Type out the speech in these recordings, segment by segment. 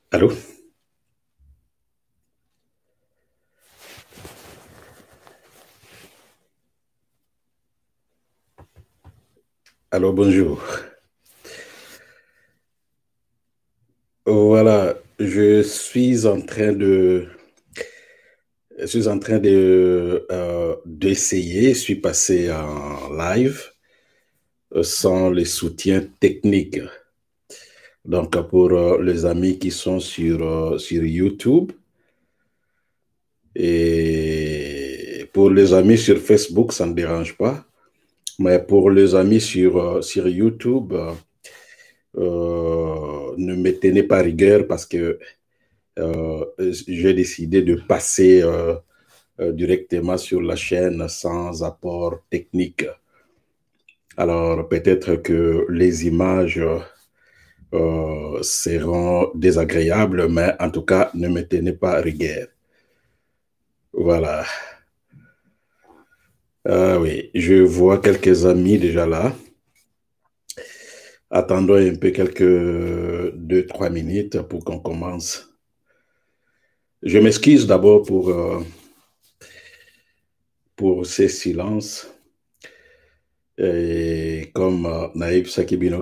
Allô? Allô, bonjour. Voilà, je suis en train d'essayer, je suis passé en live sans les soutiens techniques. Donc, pour les amis qui sont sur YouTube et pour les amis sur Facebook, ça ne dérange pas. Mais pour les amis sur YouTube, ne me tenez pas rigueur parce que j'ai décidé de passer directement sur la chaîne sans apport technique. Alors peut-être que les images seront désagréables, mais en tout cas, ne me tenez pas rigueur. Voilà. Ah oui, je vois quelques amis déjà là. Attendons un peu quelques 2, 3 minutes pour qu'on commence. Je m'excuse d'abord pour ces silences. Et comme Naïb Sakibino,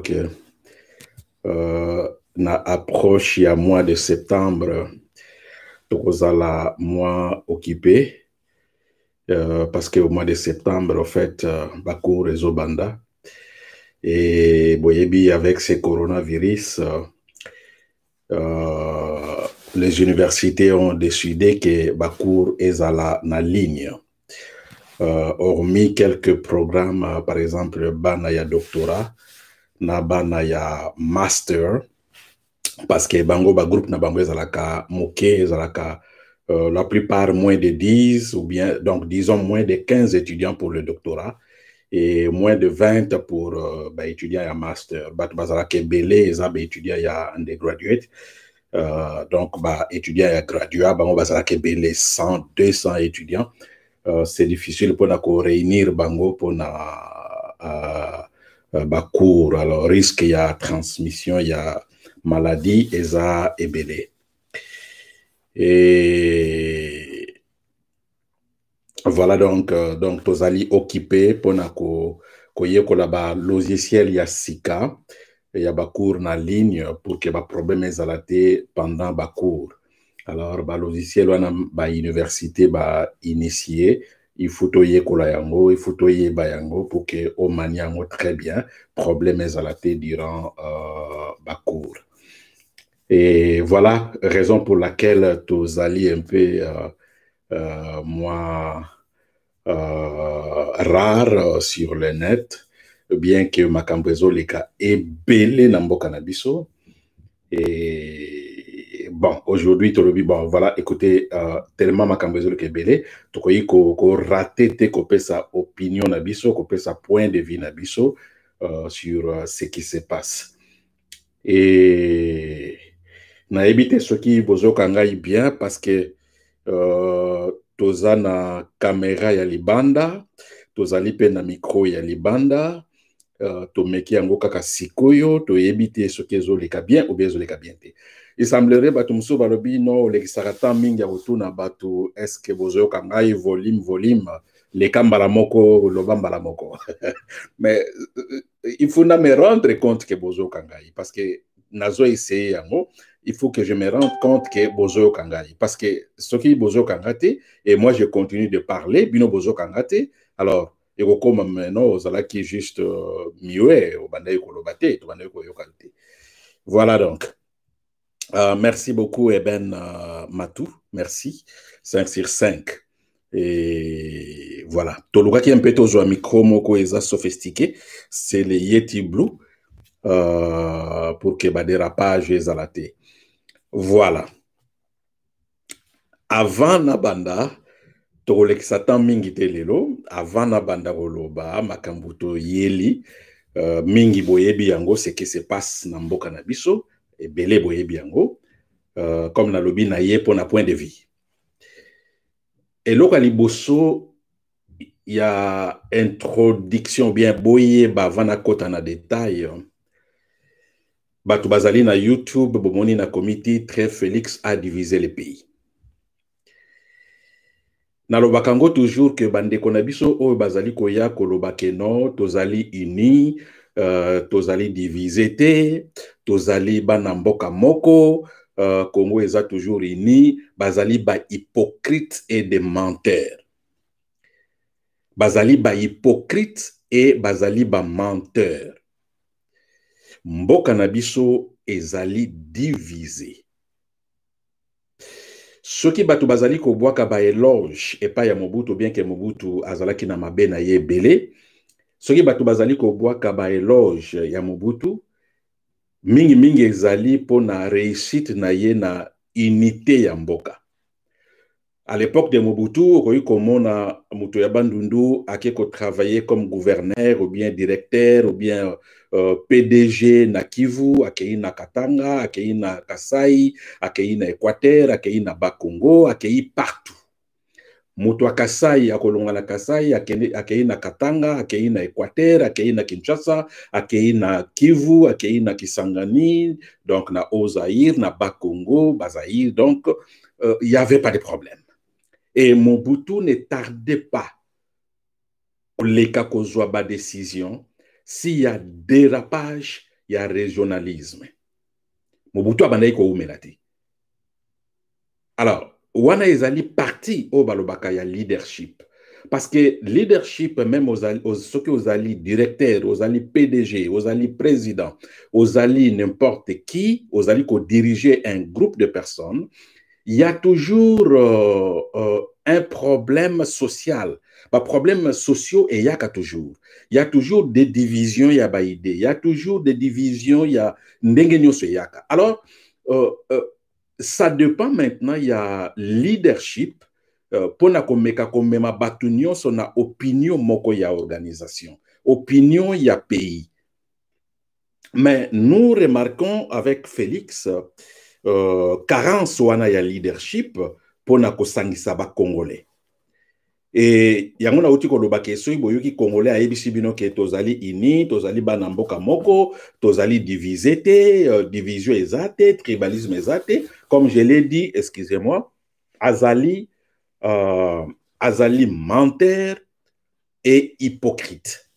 na approche, il y a mois de septembre, tokozala mois occupé, parce qu'au mois de septembre, en fait, Bakou réseau Banda. Et Boyebi, avec ces coronavirus, les universités ont décidé que Bakou est à la ligne. Hormis quelques programmes, par exemple, Banaya Doctorat, na Banaya Master, parce que bango ba groupe na bango ezalaka moke ezalaka la plupart moins de 10 ou bien donc disons moins de 15 étudiants pour le doctorat et moins de 20 pour étudiants à master bat bazalaka belé eza ba étudiants ya undergraduate donc ba étudiants ya graduat bango bazalaka belé 100 200 étudiants c'est difficile pour na ko réunir bango pour na ba cours alors risque ya transmission ya maladie eza ebele. Et voilà donc tozali occupé pona koyekola ba logiciel ya sika ya ba cours na ligne pour que ba problème ezala te pendant ba cours. Alors ba logiciel wana ba université ba initié il faut toyekola yango, il faut toyeba yango pour que o mani yango très bien problème ezala te durant ba cours. Et voilà, raison pour laquelle tozali un peu moins rare sur le net, bien que makambo ezoleka ebele na mboka na biso. Et bon, aujourd'hui, tolobi, bon, voilà, écoutez, tellement makambo ezoleka ebele, tokoyi ko rater te kopesa opinion na biso, kopesa point de vue na biso sur ce qui se passe. Et nayebi te soki bozoka ngai bien parce que toza na caméra ya libanda, tozali pe na micro ya libanda, tomeki yango kaka sikoyo, toyebi te soki ezoleka bien ou bien ezoleka bien te. Il semblerait bato mosusu balobi no olekisaka temps mingi ya kotuna bato eske bozoyoka ngai volume leka mbala moko loba mbala moko. Mais il faut na me rendre compte que bozoyoka ngai parce que nazo essayer yango, il faut que je me rende compte que bozo kangai parce que ce qui bozo kangate et moi je continue de parler bino bozo kangate alors et comme maintenant aux ala qui juste mieux au bandai kolobate to bandai koyokante. Voilà donc merci beaucoup Eben Matou, merci 5 sur 5. Et voilà, toluka qui un peu tozo micro moko eza sophistiqué, c'est le Yeti Blue pour que ba dérapage ezalate. Voilà. Avant na banda, tolekisa tan mingi te lelo, avant na banda koloba, makambuto yeli, mingi boyebi yango, ce qui se passe na mboka na biso, et belé boyebi yango, comme na lobi na ye pona point de vue. Et loka liboso, il y a introduction bien boye, ba vana kota na détail. Bato bazali na YouTube, bomoni na comité, très Félix a divisé le pays. Nalobaka ngo toujours que bandeko na biso oyo bazali koya kolobake no, tozali uni, tozali divisé te, tozali bana mboka moko, Congo eza toujours uni, bazali ba hypocrite et des menteurs. Bazali ba hypocrite et bazali ba menteur. Mboka na biso ezali divisé. Soki bato bazali ko bwaka ba éloge et pas ya Mobutu, bien que Mobutu azalaki na mabe na ye belé. Soki bato bazali ko bwaka ba éloge ya Mobutu, mingi ezali po na réussite na ye na unité ya mboka. À l'époque de Mobutu, okoki komona muto ya bandundu ake ko travailler comme gouverneur ou bien directeur ou bien PDG na Kivu, akei na Katanga, akei na Kasai, akei na Équateur, akei na Bakongo, akei partout. Muto ya Kasai akolonga na Kasai, akei na Katanga, akei na Équateur, akei na Kinshasa, akei na Kivu, akei na Kisangani, donc na Ozaïr, na Bakongo, Bazaïr, donc il n'y avait pas de problème. Et Mobutu ne tardait pas pour les cas qu'on soit bas décision. S'il y a dérapage, il y a régionalisme. Mobutu a bandai ko umelati. Alors, wana ezali parti au balobaka ya leadership. Parce que leadership, même ceux qui aux alliés directeurs, aux alliés PDG, aux alliés présidents, aux alliés n'importe qui, aux alliés qui diriger un groupe de personnes, il y a toujours un problème social. Bah, problèmes sociaux, et il y a toujours. Il y a toujours des divisions, il y a des idées. Il y a toujours des divisions, il y a yaka. Alors, ça dépend maintenant, il y a leadership, pour na komeka komema batunyo sona opinion moko ya organisation. Opinion ya pays. Mais nous remarquons avec Félix, carence wana ya leadership pour na kosangisa ba Congolais. Et yango na uti koloba ke soki boyoki Congolais ayebisi bino ke tozali ini, tozali bana mboka moko, tozali divisé te, division ezate, tribalisme ezate, comme je l'ai dit, excusez-moi, azali menteur et hypocrite.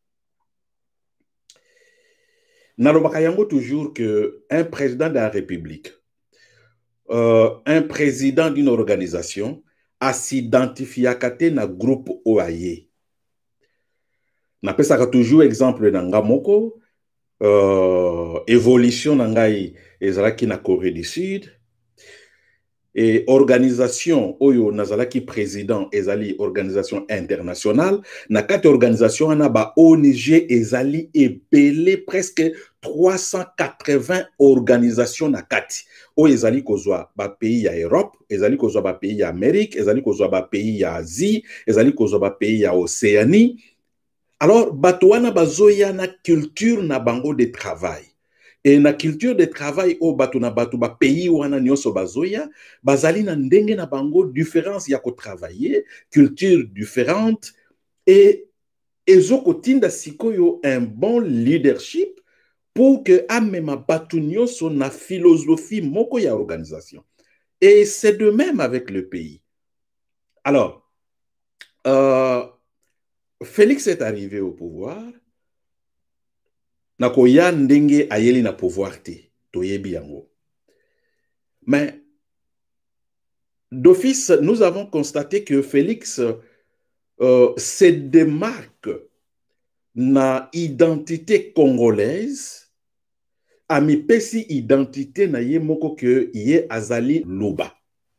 Nalobaka yango toujours que un président de la République, un président d'une organisation a s'identifié à na groupe OAE. Napesaka toujours exemple na ngamoko, évolution na ngai ezalaki na Corée du Sud, et organisation oyo nazalaki président ezali organisation internationale, na kati organisation ana ba ONG ezali ebele presque 380 organisations na kati. Oyo ezali kozwa ba pays ya Europe, ezali kozwa ba pays ya Amérique, ezali kozwa ba pays ya Asie, ezali kozwa ba pays ya Océanie. Alors bato wana bazoya na culture na bango de travail. Et na culture de travail au bato na bato ba pays wana nyoso bazoya, bazali na ndenge na bango différence ya ko travailler, culture différente, et ezoko tinda sikoyo un bon leadership pour que amema bato nyoso na philosophie moko ya organisation. Et c'est de même avec le pays. Alors, Félix est arrivé au pouvoir. Nakoya ndenge ayeli na pouvoir te, toyebi yango. Mais d'office, nous avons constaté que Félix se démarque na identité congolaise, a mi pesi identité na ye moko que ye azali Luba.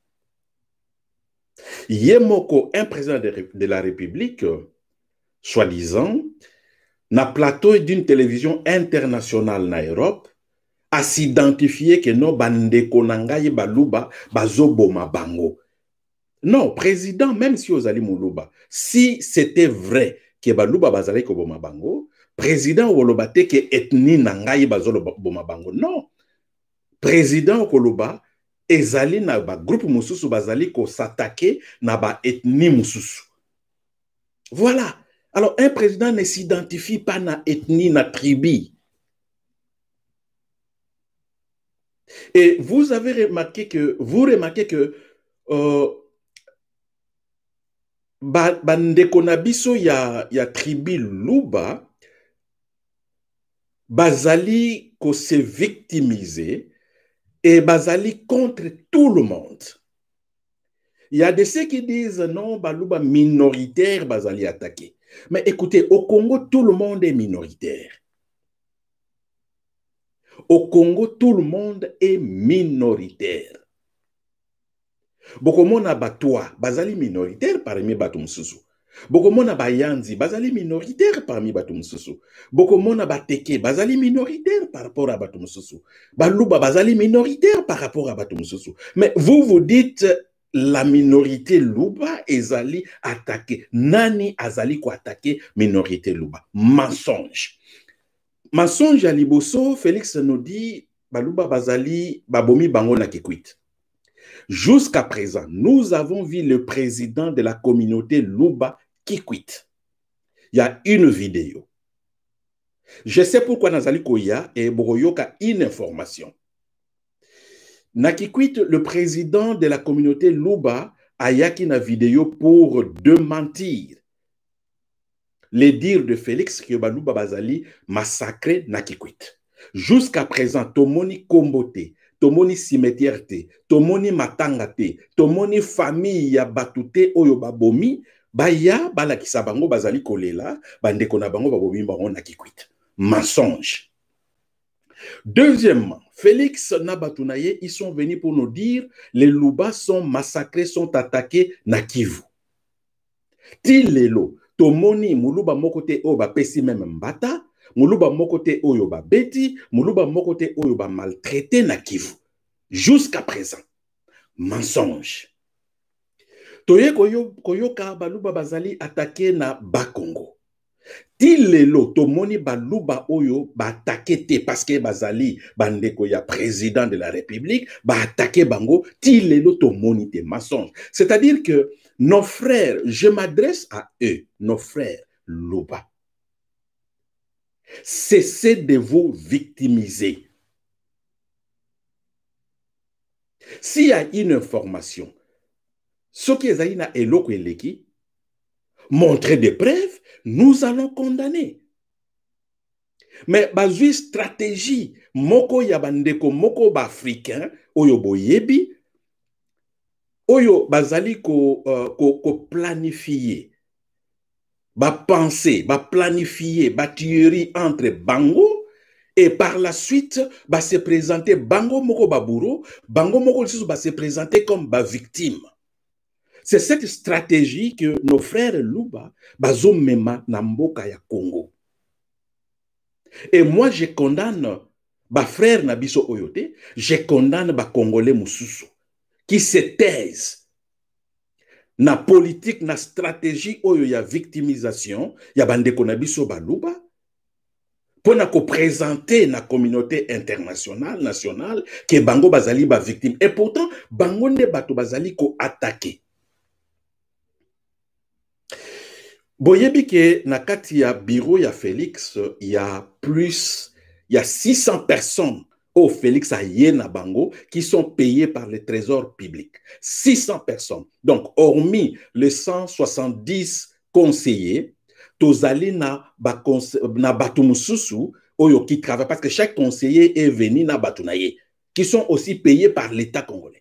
Ye moko, un président de la République, soi-disant, na plateau d'une télévision internationale na Europe, a s'identifier que non bandeko nangaye baluba bazoboma bango. Non, président, même si ozali muluba, si c'était vrai que baluba bazali koboma bango, président wolobate que ethnie nangaye bazoboma bango. Non. Président okoloba ezali na ba groupe mususu bazali ko s'attaquer na ba ethnie mususu. Voilà. Alors, un président ne s'identifie pas na ethnie, na tribu. Et vous avez remarqué que, bandeko na biso ya tribu Luba, bazali ko se victimiser et bazali contre tout le monde. Il y a de ceux qui disent non, Baluba minoritaire, bazali attaqué. Mais écoutez, au Congo, tout le monde est minoritaire. Au Congo, tout le monde est minoritaire. Bokomona Batoa, bazali minoritaire parmi Batum Susu. Bokomona Bayanzi, bazali minoritaire parmi Batum Susu. Bokomona Bateke, bazali minoritaire par rapport à Batum Susu. Baluba, bazali minoritaire par rapport à Batum Susu. Mais vous dites la minorité Luba ezali attaqué. Nani azali ko attaqué minorité Luba. Mensonge. Mensonge à Liboso, Félix nous dit Baluba bazali babomi bango na kikwit. Jusqu'à présent, nous avons vu le président de la communauté Luba qui quitte. Il y a une vidéo. Je sais pourquoi Nazali Koya et Boroyoka une information. Nakikwit, le président de la communauté Luba, a yaki na vidéo pour démentir les dires de Félix que Baluba Bazali massacré Nakikwit. Jusqu'à présent, Tomoni Kombote, Tomoni cimetière te, Tomoni matanga te, Tomoni famille ya batute oyo babomi, baya balakisa bango bazali kolela, bandeko na bango babomi bango Nakikwit. Mensonge. Deuxièmement, Félix Nabatunaye, ils sont venus pour nous dire les Luba sont massacrés, sont attaqués na Kivu. Tilelo, Tomoni Muluba Mokote Oba Pesi même Mbata, Muluba Mokote Oyoba Beti, Muluba Mokote Oyoba maltraité na Kivu. Jusqu'à présent. Mensonge. Toye Koyoka Baluba Bazali attaqué na Bakongo. Tilelo tomoni baluba oyo ba attaqué te parce que bazali bandeko ya président de la République ba attaqué bango tilelo tomoni te mensonge. C'est-à-dire que nos frères, je m'adresse à eux, nos frères Luba. Cessez de vous victimiser. S'il y a une information, ce qui est na eloko eleki, montrer des preuves, nous allons condamner. Mais bazui stratégie moko ya bandeko moko ba africain oyo boyebi oyo bazali ko planifier ba penser, ba planifier ba tuerie entre bango et par la suite ba se présenter bango moko baburo, bango moko ba se présenter comme ba victime. C'est cette stratégie que nos frères Luba bazo mema na mboka ya Congo. Et moi, je condamne ba frère Nabiso Oyote, je condamne ba Congolais Moussousou qui se taisent na politique, na stratégie oyo ya victimisation, ya bandeko Nabiso Baluba, pour na ko présenter na communauté internationale, nationale, que bango bazali ba victime. Et pourtant, bango nde bato bazali ko attaquer. Boyebi ke na kati ya bureau ya Félix, il y a 600 personnes au Félix Ayena Bango qui sont payées par le trésor public. 600 personnes. Donc, hormis les 170 conseillers, tozali na Batumususu, oyo qui travaille, parce que chaque conseiller est venu na Batunaye, qui sont aussi payés par l'État congolais.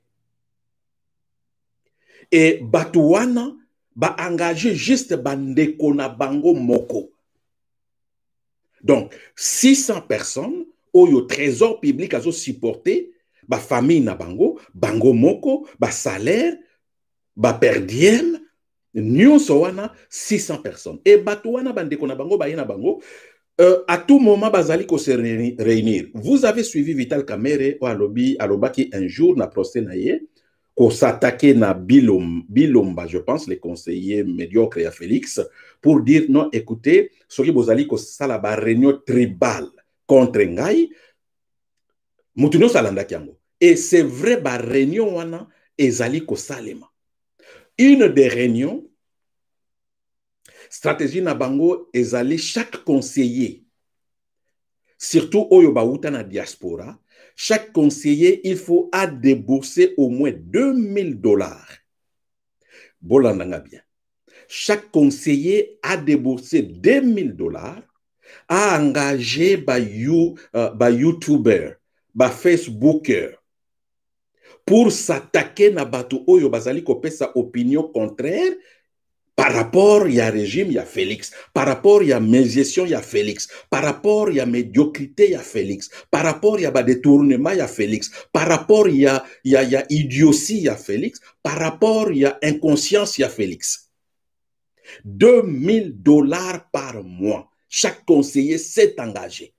Et Batouana, ba engagé juste bandeko na bango moko. Donc, 600 personnes, oyo trésor public azo supporté, ba famille na bango, bango moko, ba salaire, ba per diem, nyonso wana 600 personnes. Et batouana bandeko na bango, ba yena bango, à tout moment, bazali ko se réunir. Vous avez suivi Vital Kamerhe, ou alobaki un jour na procès na ye, qu'on s'attaquait na Bilomba, je pense, les conseillers médiocres à Félix, pour dire non, écoutez, ce qui vous allez que ça la réunion tribale contre Ngai, Moutinho Salanda Kiango. Et c'est vrai, la réunion wana ezali ko salema. Une des réunions, stratégie na bango ezali chaque conseiller, surtout oyo bauta na diaspora, Chaque conseiller, il faut à débourser au moins $2000. Bolandanga bien. Chaque conseiller a déboursé $2000 à engager par YouTuber, par Facebooker pour s'attaquer na batu oyo bazali kopesa opinion contraire par rapport à régime, il y a Félix. Par rapport à médiation, il y a Félix. Par rapport à médiocrité, il y a Félix. Par rapport à détournement, il y a Félix. Par rapport à idiotie, il y a Félix. Par rapport à inconscience, il y a Félix. $2000 par mois. Chaque conseiller s'est engagé.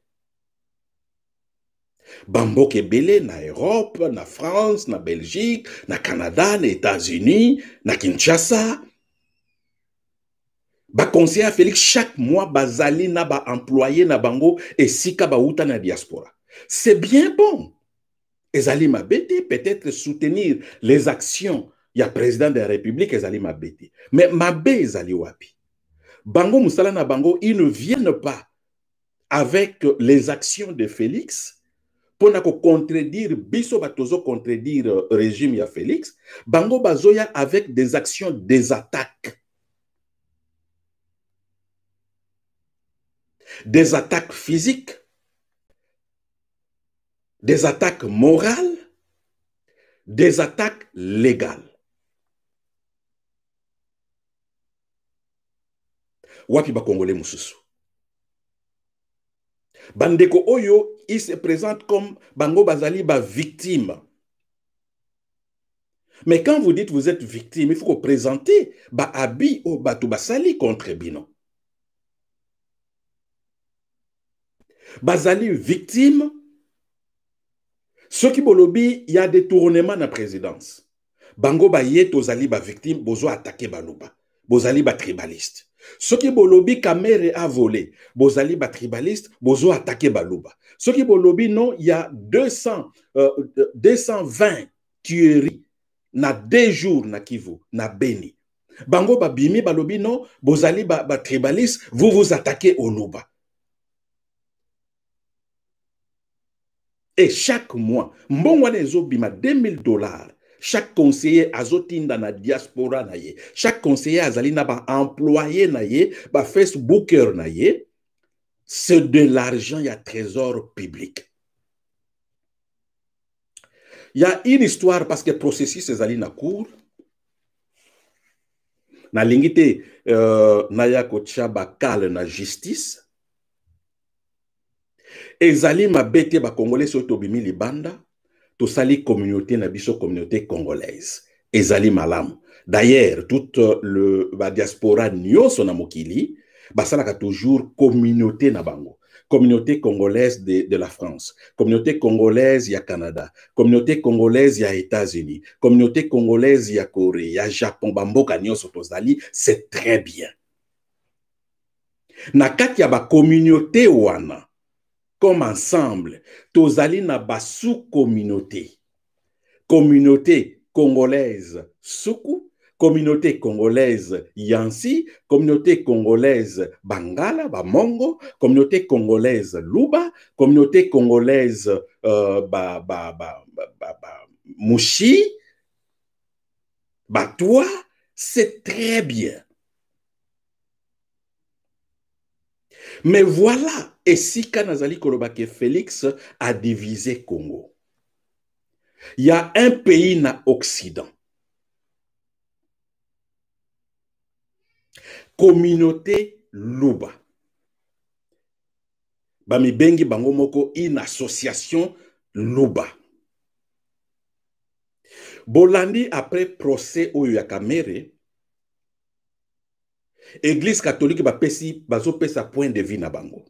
Bambo Kebele, na Europe, na France, na Belgique, na Canada, na États-Unis, na Kinshasa. Ba conseiller Félix chaque mois bazali na ba employé na bango et sika ba uta na diaspora. C'est bien bon. Ezali mabete peut-être soutenir les actions ya président de la République ezali mabete. Mais mabe ezali wapi. Bango musala na bango, ils ne viennent pas avec les actions de Félix pour na ko contredire biso batozo contredire régime ya Félix. Bango bazoya avec des actions, des attaques. Des attaques physiques, des attaques morales, des attaques légales. Wapi ba Congolais mususu. Bandeko Oyo, il se présente comme Bango Bazali ba victime. Mais quand vous dites vous êtes victime, il faut présenter ba abi o batu basali contre bino. Bazali victime. Ceux qui bolobi, il y a des tournements dans la présidence. Bango ba ye tozali ba victime, bozo attaquer baluba. Bozali ba tribaliste. Ceux qui bolobi Kamere a volé, bozali ba tribaliste, bozo attaquer baluba. Ceux qui bolobi non, il y a 220 tueries na 2 jours na Kivu, na Beni. Bango ba bimi balobi non, bozali ba tribaliste, vous vous attaquez au Luba. Et chaque mois, mbongwane ezobima $2000. Chaque conseiller azotinda na diaspora na ye. Chaque conseiller azali na ba employé na ye, ba Facebooker na ye. C'est de l'argent, il y a trésor public. Il y a une histoire parce que le processus ezali na cour. Na lingite na ya kocha ba kale na justice. Ezali mabete ba Congolais soto bimi libanda. To sali communauté na biso communauté congolaise. Ezali malamu. D'ailleurs, toute la diaspora nyonso na mokili, basalaka toujours communauté na bango. Communauté congolaise de la France, communauté congolaise ya Canada, communauté congolaise ya États-Unis, communauté congolaise ya Corée, ya Japon, bamboka nyonso tozali, c'est très bien. Na kati ya ba communauté wana, comme ensemble, tozali na ba sous-communauté. Communauté congolaise Soukou, communauté congolaise Yansi, communauté congolaise Bangala, Bamongo, communauté congolaise Luba, communauté congolaise Mouchi, Batoua, c'est très bien. Mais voilà, et si Kanazali Kolobake Félix a divisé Congo. Il y a un pays na Occident. Communauté Luba. Bami bengi bango moko une association Luba. Bolandi après procès au Yakamere, Église catholique bazo pesa point de vue na bango.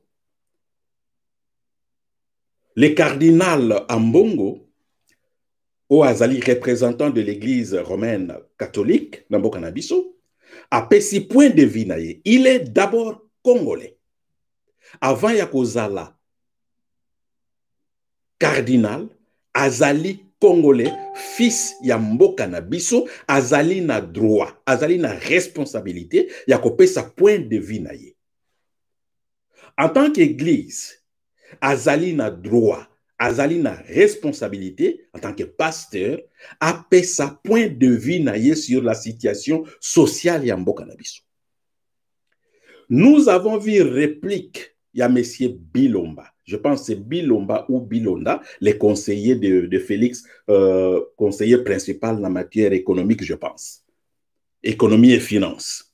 Le cardinal Ambongo, au azali représentant de l'église romaine catholique, Nambo Kanabiso, a pesi point de vue na ye. Il est d'abord congolais. Avant Yakozala, cardinal, azali congolais, fils ya mboka na biso, azali na droit, azali na responsabilité, yakope sa point de vue na ye. En tant qu'église, azali na droit, azali na responsabilité en tant que pasteur apé sa point de vue naïe sur la situation sociale ya mboka na biso. Nous avons vu réplique il y a monsieur Bilomba. Je pense que c'est Bilomba ou Bilonda, les conseillers de Félix, conseiller principal en matière économique, je pense. Économie et finance.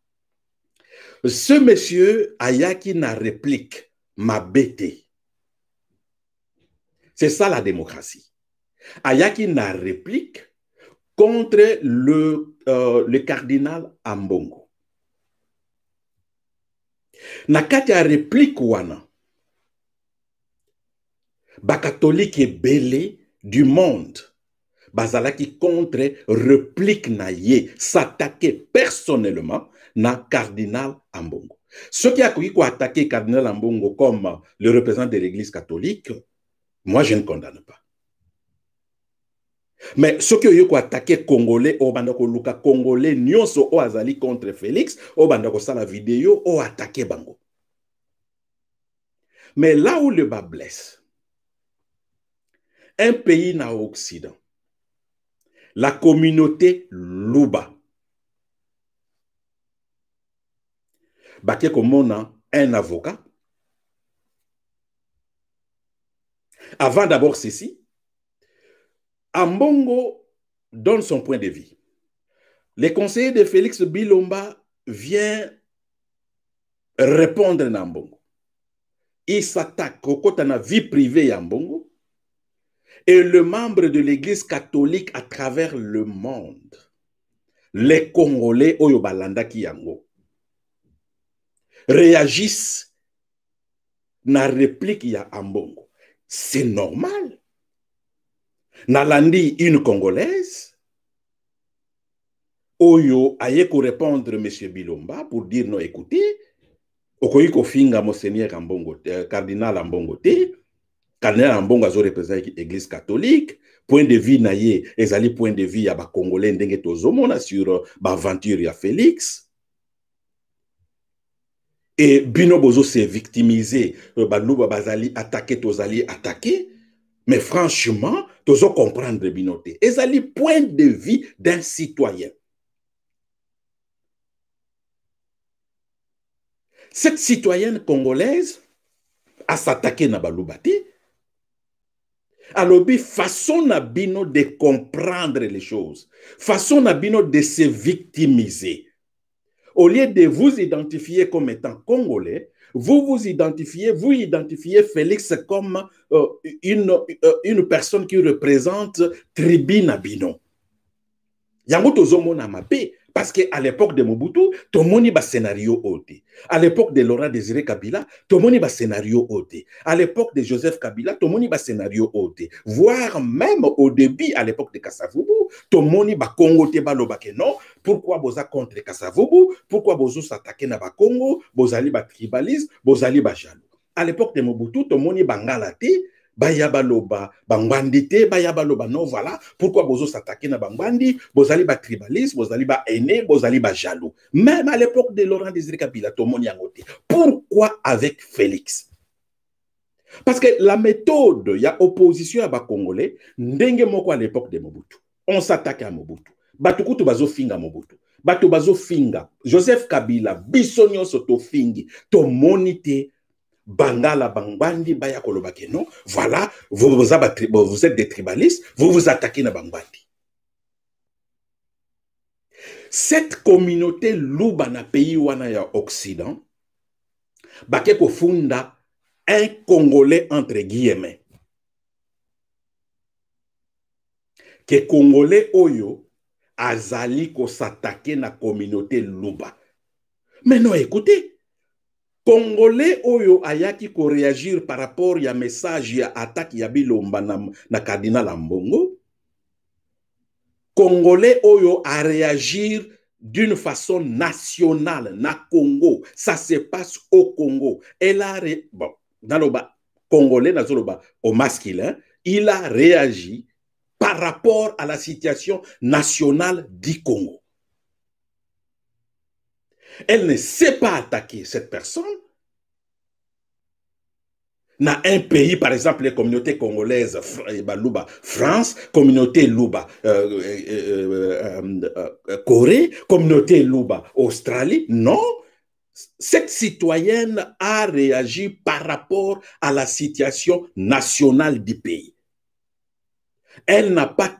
Ce monsieur Ayaki na réplique m'a bêté. C'est ça la démocratie. Ayaki na réplique contre le cardinal Ambongo. Na kati ya réplique wana, bakatolike belé du monde, bazalaki contre réplique na ye, s'attaquer personnellement na cardinal Ambongo. Ceux qui ont attaqué cardinal Ambongo comme le représentant de l'église catholique, moi je ne condamne pas. Mais ceux qui ont attaqué Congolais, au bandako luka Congolais, nyonso o azali contre Félix, au bandako sala vidéo, o attaqué Bango. Mais là où le bas blesse, un pays na Occident, la communauté Luba, baké comme on a un avocat. Avant d'abord ceci, Ambongo donne son point de vue. Les conseillers de Félix Bilomba viennent répondre à Ambongo. Il s'attaque au côté de la vie privée d'Ambongo et le membre de l'église catholique à travers le monde. Les Congolais Oyobalanda Kiyango réagissent na réplique ya Ambongo. C'est normal. Nalandi une Congolaise, Oyo aye ko répondre M. Bilomba pour dire non, écoutez, Okoyiko finga Monseigneur Ambongo, cardinal Ambongo te, cardinal Ambongo azo représente l'église catholique, point de vue naye, ezali point de vue ya ba Congolais ndenge tozomona sur ba aventure ya Félix. Et Bino Bozo s'est victimisé, Balouba Bazali attaqué, Tozali attaqué. Mais franchement, Tozo comprendre Binoté. Ezali point de vue d'un citoyen. Cette citoyenne congolaise a s'attaqué na Baloubati. Alors, façon na bino de comprendre les choses. Façon na bino de se victimiser. Au lieu de vous identifier comme étant congolais, vous identifiez Félix comme une personne qui représente tribu Nabino. Yango tozomo na mabe, parce qu'à l'époque de Mobutu, tomoni ba scénario ôté. À l'époque de Laurent Désiré Kabila, tomoni ba scénario ôté. À l'époque de Joseph Kabila, tomoni ba scénario ôté. Voire même au début, à l'époque de Kassavubu, tomoni ba Congo te balobake non. Pourquoi boza contre Kassavubu? Pourquoi bozo s'attaquer na ba Congo? Bozali ba tribaliste, bozali ba jaloux. À l'époque de Mobutu, tomoni bangala te. Bayabaloba, bangwandi te, bayabaloba non, voilà. Pourquoi bozo s'attaquer na bangwandi? Bozali ba tribaliste, bozali ba aîné, bozali ba jaloux. Même à l'époque de Laurent Désiré Kabila, tomoni yangote. Pourquoi avec Félix? Parce que la méthode, il y a opposition à ba Congolais, ndenge moko à l'époque de Mobutu. On s'attaque à Mobutu. Batukutu bazo finga Mobutu. Batu bazo finga. Joseph Kabila, bisonyo soto fingi. To monite. Bangala Bangwandi Baya Kolobake, non? Voilà, vous êtes des tribalistes, vous vous attaquez à Bangwandi. Cette communauté Luba na pays wana ya Occident, Bake Kofunda, un Congolais entre guillemets. Que Congolais Oyo, azali ko s'attaquer na communauté Luba. Mais non, écoutez, Congolais Oyo ayaki ko réagir par rapport à message ya attaque ya Bilomba na cardinal Ambongo. Congolais Oyo a réagir d'une façon nationale na Congo. Ça se passe au Congo. Elle a bon, dans le bas Congolais dans le bas au masculin, il a réagi par rapport à la situation nationale du Congo. Elle ne sait pas attaquer cette personne. Dans un pays, par exemple, les communautés congolaises, Luba, France, communauté Luba, Corée, communauté Luba, Australie. Non, cette citoyenne a réagi par rapport à la situation nationale du pays. Elle n'a pas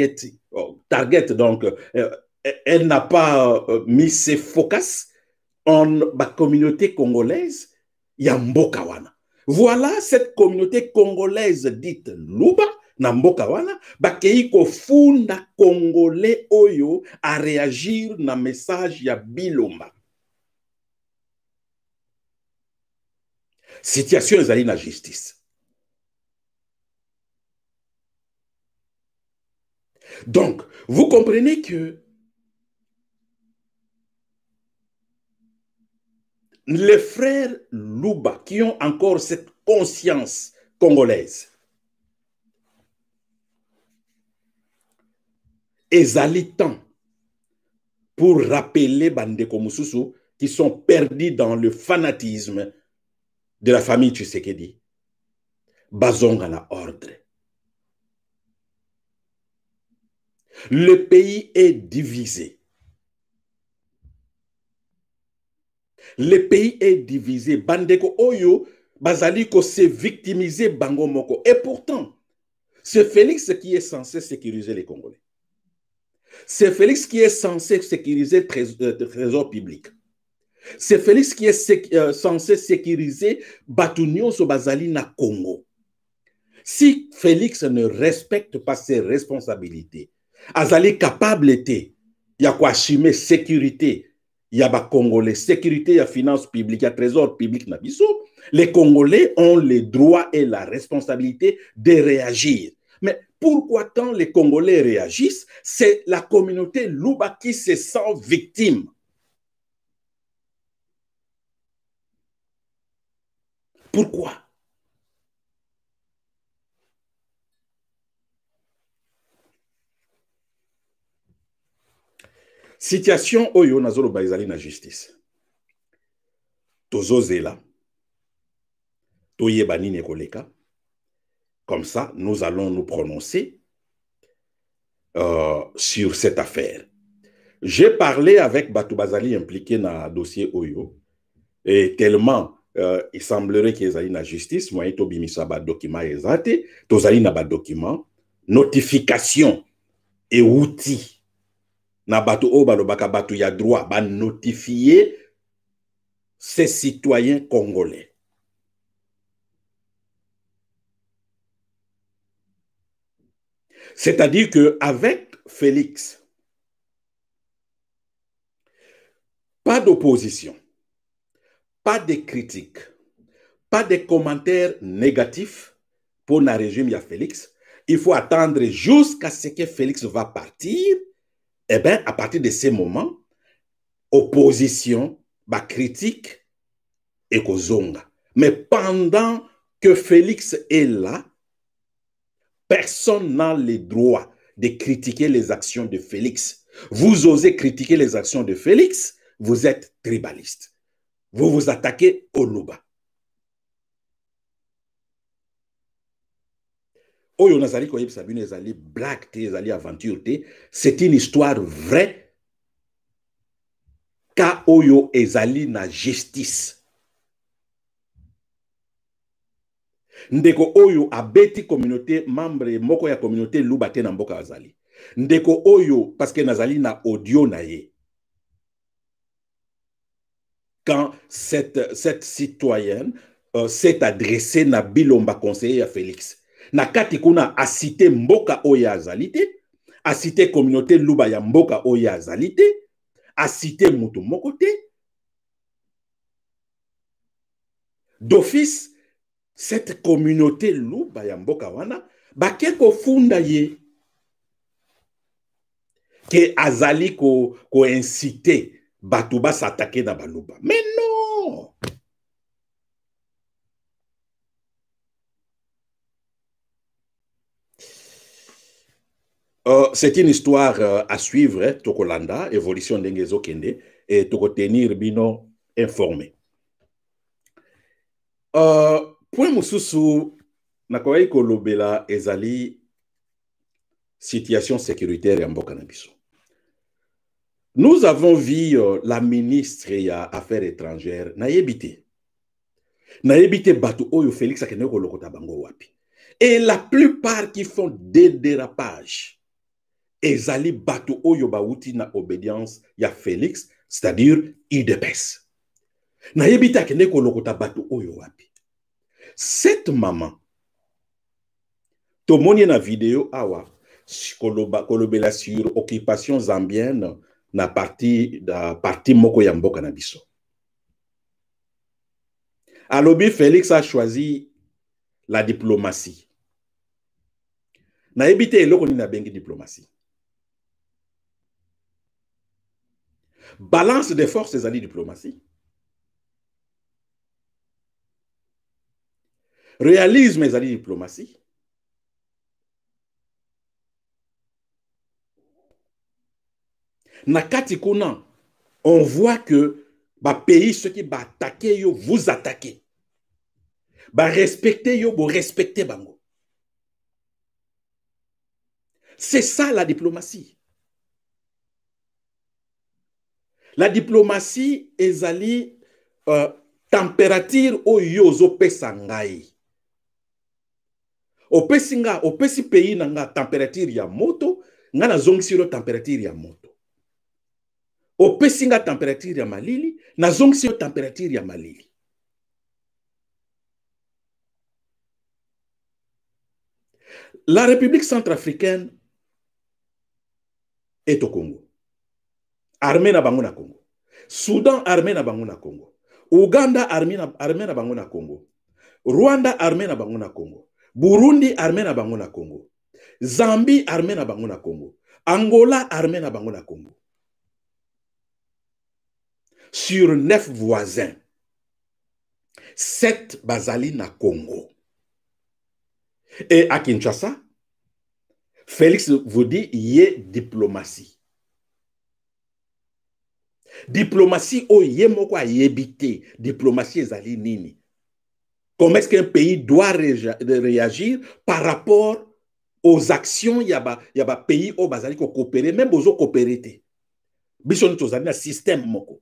donc, elle n'a pas mis ses focus en la communauté congolaise, Yambokawana. Voilà cette communauté congolaise dite Luba, Nambokawana, bakeiko funda congolais oyo à réagir na message ya Bilomba. Situation ezali na justice. Donc, vous comprenez que les frères Luba qui ont encore cette conscience congolaise, ezali temps pour rappeler Bandeko Mususu qui sont perdus dans le fanatisme de la famille Tshisekedi. Bazonga na ordre. Le pays est divisé. Le pays est divisé. Bandeko Oyo, Bazaliko s'est victimisé Bango Moko. Et pourtant, c'est Félix qui est censé sécuriser les Congolais. C'est Félix qui est censé sécuriser le trésor public. C'est Félix qui est censé sécuriser Batunion sur Bazali na Congo. Si Félix ne respecte pas ses responsabilités, Azali capable était, il y a quoi assumer sécurité, il y a ba Congolais, sécurité, il y a finance publique, il y a trésor public nabiso, les Congolais ont le droit et la responsabilité de réagir. Mais pourquoi tant les Congolais réagissent? C'est la communauté Luba qui se sent victime. Pourquoi? Situation oyo nazolo baizali na justice. Tozozela. Toye banine koleka. Comme ça, nous allons nous prononcer sur cette affaire. J'ai parlé avec Batou Bazali impliqué dans le dossier Oyo. Et tellement, il semblerait qu'il y ait une justice. Moi, je suis un document exact. Tozali na ba document, notification et outils. Na bato o balobaka bato ya droit ba notifier ces citoyens congolais. C'est-à-dire qu'avec Félix, pas d'opposition, pas de critiques, pas de commentaires négatifs pour le régime de Félix. Il faut attendre jusqu'à ce que Félix va partir. Eh bien, à partir de ce moment, opposition, bah, critique et kozonga. Mais pendant que Félix est là, personne n'a le droit de critiquer les actions de Félix. Vous osez critiquer les actions de Félix, vous êtes tribaliste. Vous vous attaquez au Luba. Oyo nazali koyeb sabine ezali blague te, ezali aventure te, c'est une histoire vraie. Ka oyo ezali na justice. Ndeko oyo abeti communauté membre moko ya communauté Luba te na mboka azali. Ndeko oyo parce que nazali na audio na ye. Quand cette citoyenne s'est adressée na Bilomba conseiller à Félix. Na kati kuna a cité mboka oya azalite, a cité communauté Luba ya mboka oya azalite, a cité mutu mokote. D'office, cette communauté Luba ya mboka wana, bakeko funda ye, ke azali ko inciter Batouba s'attaquer dans Baluba. Mais non! C'est une histoire à suivre, Tokolanda, évolution d'Engezo Kende, et Toko tenir bino informé. point mosusu nakoki kolobela ezali situation sécuritaire ya mboka na biso. Nous avons vu la ministre ya affaires étrangères nayebi te bato oyo Félix akende kolokota bango wapi. Et la plupart qui font des dérapages ezali bato oyo bauti na obédience ya Félix, c'est-à-dire UDPS. Nayebi te akende kolokota bato oyo wapi. Cette maman tomoni na vidéo awa kolobela sur occupation zambienne na parti moko ya mboka na biso. Alobi Félix a choisi la diplomatie. Nayebi te eloko nini na bengi diplomatie. Balance des forces ezali diplomatie. Réalisme ezali diplomatie. Nakati kuna, on voit que ba pays ceux qui ba attaquer yo vous attaquez. Ba respecter yo vous respectez bango. C'est ça la diplomatie. La diplomatie ezali température oyo zo pesa ngai. Opesi pays nanga température ya moto, nga na zongisi yo température ya moto. Opesi nga température ya malili, na zongisi yo température ya malili. La République centrafricaine est au Congo. Armée na bango na Congo. Soudan, armée na bango na Congo. Uganda, armée na bango na Congo. Rwanda, armée na bango na Congo. Burundi, armée na bango na Congo. Zambie, armée na bango na Congo. Angola, armée na bango na Congo. Sur 9 voisins, 7 bazali na Congo. Et à Kinshasa, Félix vous dit, il y a diplomatie. Diplomatie, oh, il y a quoi yébité. Diplomatie, ezali nini. Comment est-ce qu'un pays doit réagir par rapport aux actions, il y a pays où bazali ko coopérer, même bozo coopérer. Bison tozali na système moko.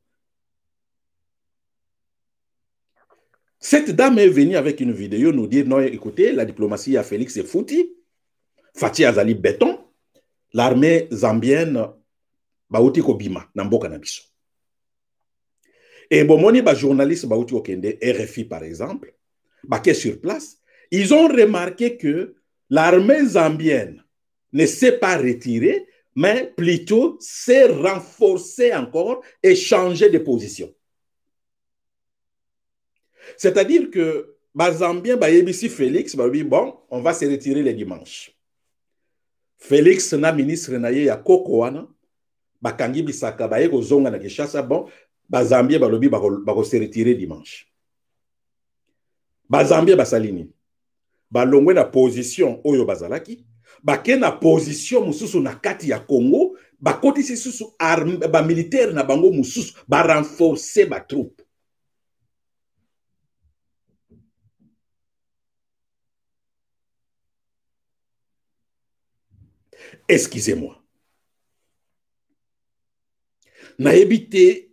Cette dame est venue avec une vidéo nous dire, non, écoutez, la diplomatie à Félix est foutie. Fatih Azali béton. L'armée zambienne, bauti kobima, namboka nabiso. Et bomoni, journaliste bauti okende, RFI par exemple, qui est sur place, ils ont remarqué que l'armée zambienne ne s'est pas retirée, mais plutôt s'est renforcée encore et changé de position. C'est-à-dire que Zambien, Yebisi Félix, bon, on va se retirer les dimanches. Félix, na ministre naye ya Kokoana, Bakangi Bisaka, Bayeko Zonga na Kishasa, bon, Zambien, Balobi, bako se retirer dimanche. Zambien, Basalini, Balongwe na position Oyo Bazalaki, Bake na position Mususu na kati ya Congo, Bakoti si susu militaire na bango Mususu, renforcer ba troupe. Excusez-moi. Nayebi te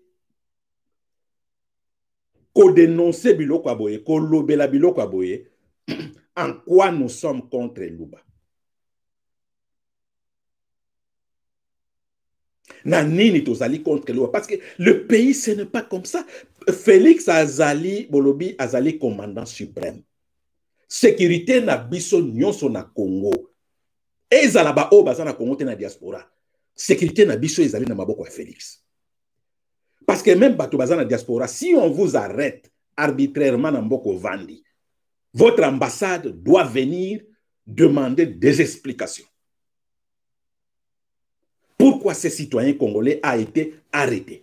ko dénoncer biloko aboye, ko lobela biloko aboye, en quoi nous sommes contre Luba. Na nini tozali contre Luba, parce que le pays ce n'est pas comme ça. Félix Azali Bolobi Azali commandant suprême. Sécurité na biso nyonso na Congo. Ezala ba o bazana Congo te na diaspora. Sécurité na biso ezali na maboko ya Félix. Parce que même bato bazana diaspora, si on vous arrête arbitrairement na mboko vandi, votre ambassade doit venir demander des explications. Pourquoi ces citoyens congolais a été arrêtés?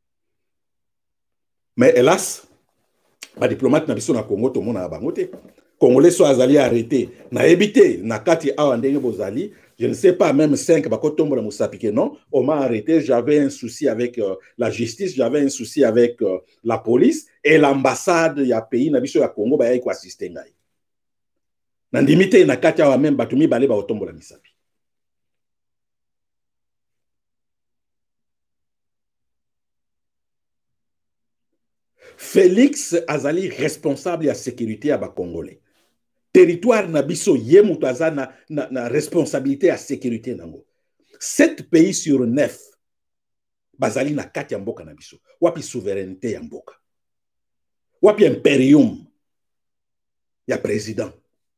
Mais hélas, les diplomates na biso na Congo to mona bangote. Congolais sont arrêtés. Na évité, na kati awandenge bozali, je ne sais pas, même 5, bakotombo musapike, non, on m'a arrêté, j'avais un souci avec la justice, j'avais un souci avec la police, et l'ambassade, il y a pays, na biso ya Congo, ba yai ko assister ngai. Na ndimite na kati awa même batumi bale ba otombo la misapi. Félix azali responsable de la sécurité à Congolais. Territoire na biso ye mutu aza na responsabilité à sécurité nango. 7 pays sur 9 bazali na kati ya mboka na biso. Wapi souveraineté ya mboka. Wapi imperium ya président.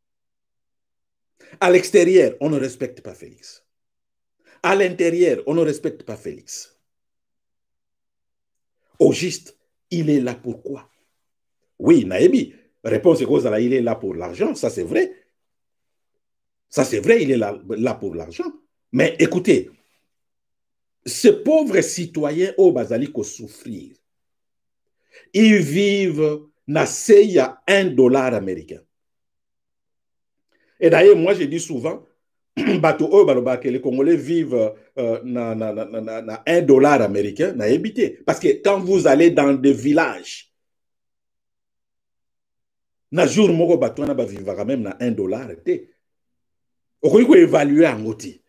À l'extérieur, on ne respecte pas Félix. À l'intérieur, on ne respecte pas Félix. Au juste, il est là pourquoi? Oui, Naebi, réponse est cause à la, il est là pour l'argent, ça c'est vrai. Ça c'est vrai, il est là pour l'argent. Mais écoutez, ces pauvres citoyens au Bazali ko souffrir, ils vivent na seya $1 américain. Et d'ailleurs, moi je dis souvent, les Congolais vivent na $1 américain, na évité. Parce que quand vous allez dans des villages, na jour moko bato na ba vivra même na $1 te. Okoki ko évaluer en ngoti.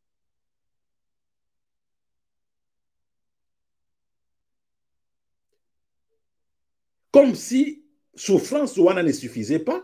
Comme si souffrance ouana ne suffisait pas.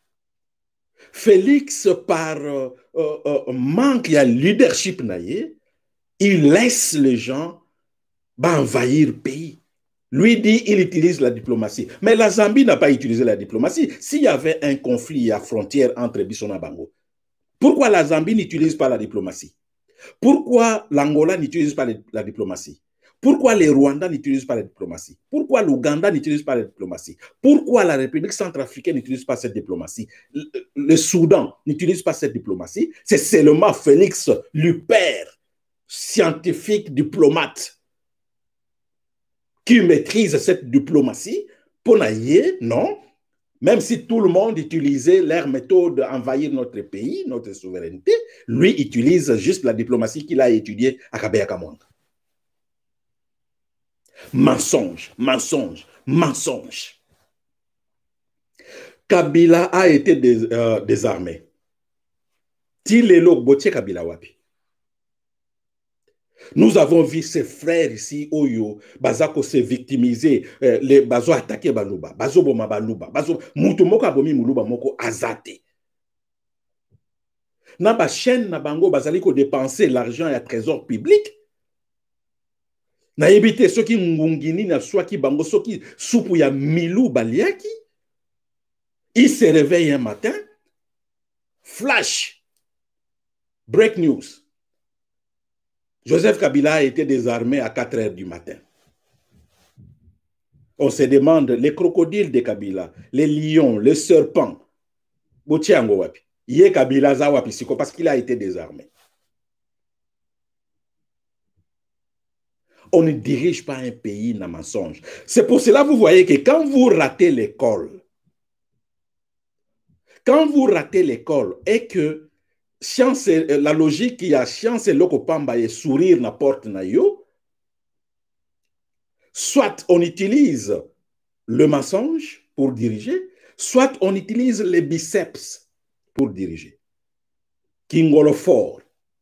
Félix, par manque de leadership, il laisse les gens envahir le pays. Lui dit il utilise la diplomatie. Mais la Zambie n'a pas utilisé la diplomatie. S'il y avait un conflit à frontière entre Bissona et Bango, pourquoi la Zambie n'utilise pas la diplomatie? Pourquoi l'Angola n'utilise pas la diplomatie? Pourquoi les Rwandais n'utilisent pas la diplomatie? Pourquoi l'Ouganda n'utilise pas la diplomatie? Pourquoi la République centrafricaine n'utilise pas cette diplomatie? Le Soudan n'utilise pas cette diplomatie? C'est seulement Félix Lupert, scientifique, diplomate, qui maîtrise cette diplomatie. Pour naïe, non. Même si tout le monde utilisait leur méthode d'envahir notre pays, notre souveraineté, lui utilise juste la diplomatie qu'il a étudiée à Kabeya Kamwanga. Mensonge, mensonge, mensonge. Kabila a été désarmé. Tilelo Botie Kabila Wapi. Nous avons vu ses frères ici, Oyo, Bazako se victimiser, les Bazo attaquer Baluba, Bazo Boma Baluba, Bazo Mutumoko Abomi Muluba Moko Azate. Naba chaîne Nabango Bazaliko dépenser l'argent et à trésor public. Na éviter ceux qui ngungini na soit qui bango ceux qui soupu ya milou baliaki. Il se réveille un matin, flash, break news. Joseph Kabila a été désarmé à 4 heures du matin. On se demande, les crocodiles de Kabila, les lions, les serpents, Botiango wapi, Yé Kabila za wapi siko parce qu'il a été désarmé. On ne dirige pas un pays dans mensonge. C'est pour cela que vous voyez que quand vous ratez l'école, et que science, la logique il y a science et l'okopamba et sourire na porte na yo, soit on utilise le mensonge pour diriger, soit on utilise les biceps pour diriger. Kingolo fort.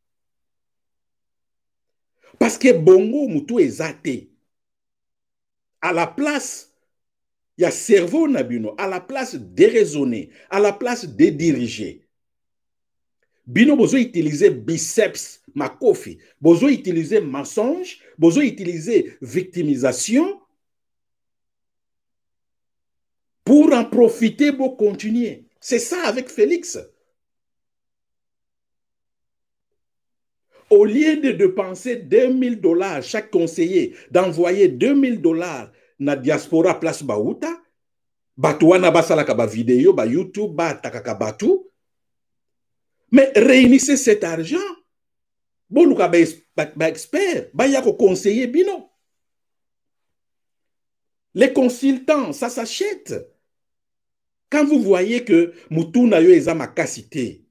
Parce que bongo mutu ezate. À la place, il y a cerveau nabino, à la place de raisonner, à la place de diriger. Bino bozo utiliser biceps makofi, bozo utiliser mensonge, bozo utiliser victimisation pour en profiter, pour continuer. C'est ça avec Félix. Au lieu de dépenser $2000 chaque conseiller, d'envoyer $2000 na diaspora place Baouta, Batouana basalaka ba vidéo, ba YouTube, ba takaka batou, mais réunissez cet argent. Bon, nous avons des experts, il y a des conseillers bino. Les consultants, ça s'achète. Quand vous voyez que Mutuna yo eza makasité,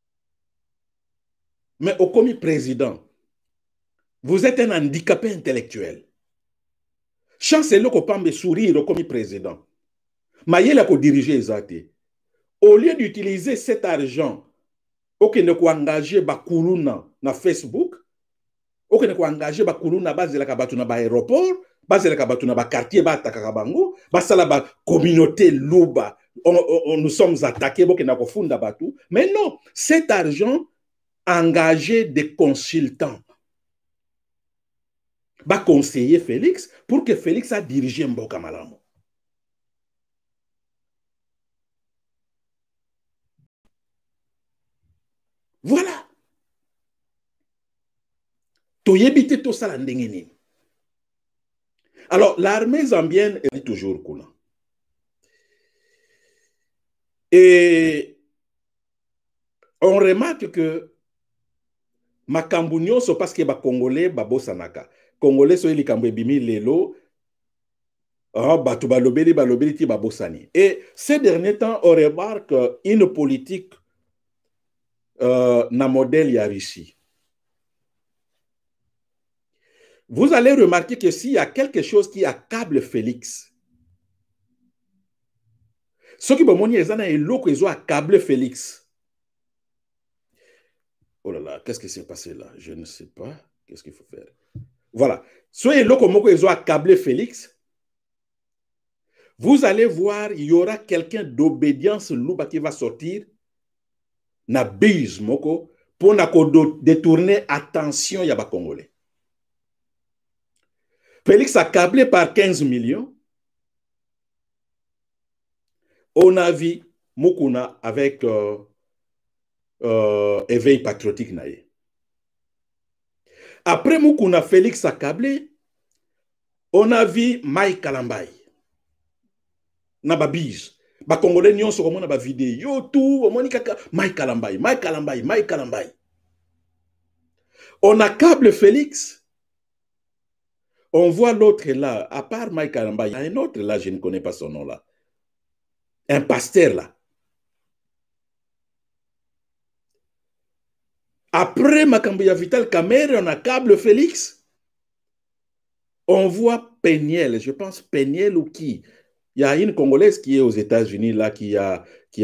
mais au commis président, vous êtes un handicapé intellectuel. Chance est là qu'on peut sourire au commis président. Mayela ko diriger ezate. Au lieu d'utiliser cet argent, okende ko engager bakuluna na Facebook, okende ko engager bakuluna bazelaka batu na ba aéroport, bazelaka batu na ba quartier ba atakaka bango, basala ba communauté luba. Nous sommes attaqués, okende ko funda batu. Mais non, cet argent engagé des consultants. Ba conseiller Félix pour que Félix a dirigé Mboka Malamu. Voilà. Toyebite to sala ndenge nini. Alors, l'armée zambienne est toujours cool. Et on remarque que makambu nyonso parce que ba Congolais babosanaka. Congolais so likambo ebimi lelo batu balobeli ti babosani. Et ces derniers temps, on remarque une politique na modèle ya Russie. Vous allez remarquer que s'il y a quelque chose qui accable Félix, ce qui bomoni ezana eloko ezo accable Félix. Oh là là, qu'est-ce qui s'est passé là? Je ne sais pas. Qu'est-ce qu'il faut faire? Voilà. Ce eloko moko ezo accable Félix. Vous allez voir, il y aura quelqu'un d'obédience louba qui va sortir na bise moko pour na détourner attention yaba Congolais. Félix accablé par 15 millions. On a vu Mukuna avec éveil patriotique naïe. Après Mukuna, Félix accablé, on a vu Mike Kalambay. Na babise. Ba Congolais nyon so komona ba vidéo tout, on moni kaka Mike Kalambay, Mike Kalambay, Mike Kalambay. On accable Félix. On voit l'autre là, à part Mike Kalambay, il y a un autre là, je ne connais pas son nom là. Un pasteur là. Après Makambuya Vital Kamere, on accable Félix. On voit Peniel, je pense Peniel ou qui. Il y a une Congolaise qui est aux États-Unis là, qui a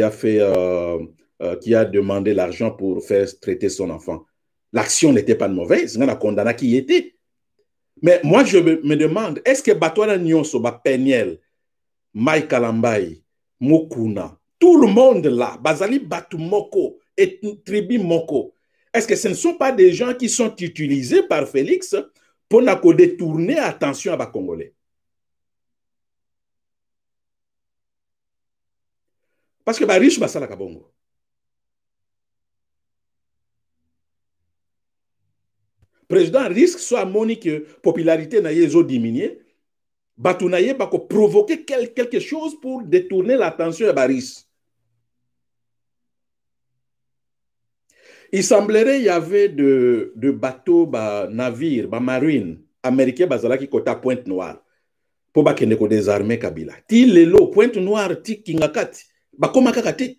demandé l'argent pour faire traiter son enfant. L'action n'était pas mauvaise, on a condamné qui était. Mais moi, je me demande, est-ce que Batouana Nyonso, Peniel, Mike Kalambay, Mukuna, tout le monde là, Bazali Batumoko et Tribi Moko, est-ce que ce ne sont pas des gens qui sont utilisés par Félix pour détourner attention à Congolais? Parce que riche basala kabongo. Président risque soit moni que popularité na yezo diminuer, batounaye bako provoquer quelque chose pour détourner l'attention à Baris. Il semblerait il y avait de bateaux, navires, marines américains bazala qui kota Pointe-Noire pour bakende ko désarmer Kabila. Ti lelo Pointe-Noire ti kingakati bakoma kakati.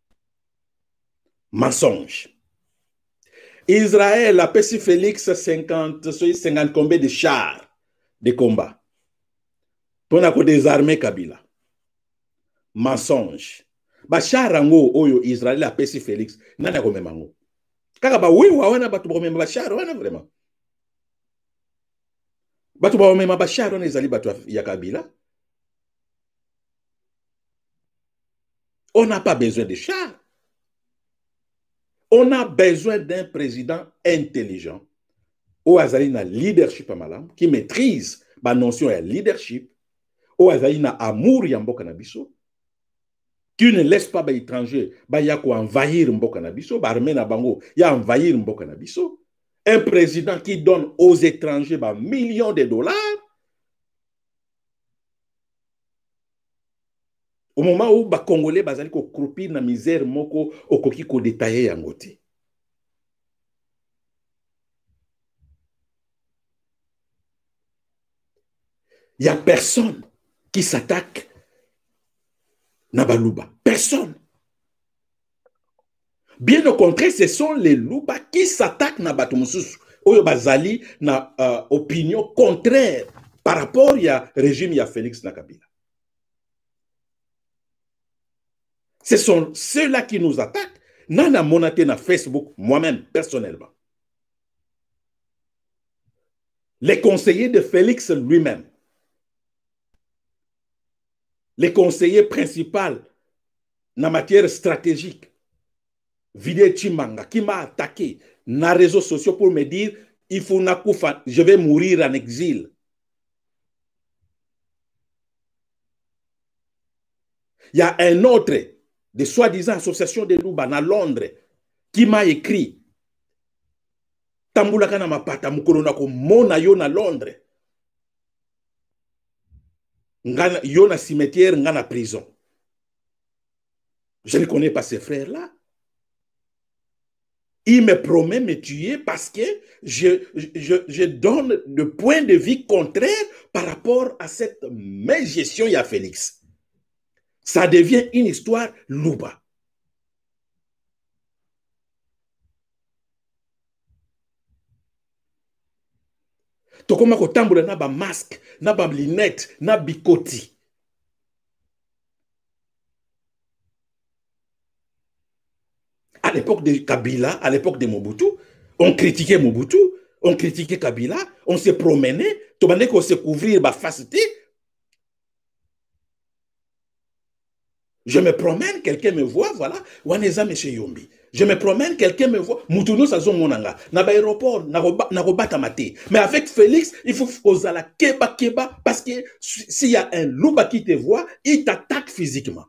Mensonge. Israël a payé Félix 50 combien de chars de combat pour désarmer Kabila. Mensonge. Ba char rango oyo Israël a payé Félix. Nana ko memango. Kaka ba oui wana batu ba memba char wana vraiment. Batu ba memba ba char wana ezali batu ya Kabila. On n'a pas besoin de chars. On a besoin d'un président intelligent, au Azalina leadership à malam, qui maîtrise la notion de leadership, au Azalina amour yamboka nabiso, qui ne laisse pas les étrangers envahir mboka nabiso, armée na bango ya envahir mboka nabiso, un président qui donne aux étrangers millions de dollars. Au moment où les Congolais bazali ko croupir na misère moko okoki ko détailler yangote. Il n'y a personne qui s'attaque na baluba. Personne. Bien au contraire, ce sont les Luba qui s'attaquent na Batumusus. Oyo bazali na opinion contraire par rapport au régime ya Félix Nakabila. Ce sont ceux-là qui nous attaquent. Nana monaté na Facebook, moi-même, personnellement. Les conseillers de Félix lui-même. Les conseillers principaux en matière stratégique. Vidé Chimanga, qui m'a attaqué dans les réseaux sociaux pour me dire il faut nakoufa, je vais mourir en exil. Il y a un autre de soi-disant association de Luba à Londres qui m'a écrit Tambulaka na mapata mukolo na ko mona yo na Londres. Ngana yo na cimetière, ngana prison. Je ne connais pas ces frères-là. Il me promet me tuer parce que je donne le point de vue contraire par rapport à cette même gestion ya Félix. Ça devient une histoire Luba. Tokoma ko tambola na ba masque, na ba lunette, na bikoti. À l'époque de Kabila, à l'époque de Mobutu, on critiquait Mobutu, on critiquait Kabila, on se promenait, tout le monde qu'on se couvrir ba face. Je me promène, quelqu'un me voit, voilà, Waneza Monsieur Yombi. Je me promène, quelqu'un me voit, Moutounous Sazo Monanga, na aéroport, na robata maté. Mais avec Félix, il faut oser la keba, parce que s'il y a un louba qui te voit, il t'attaque physiquement.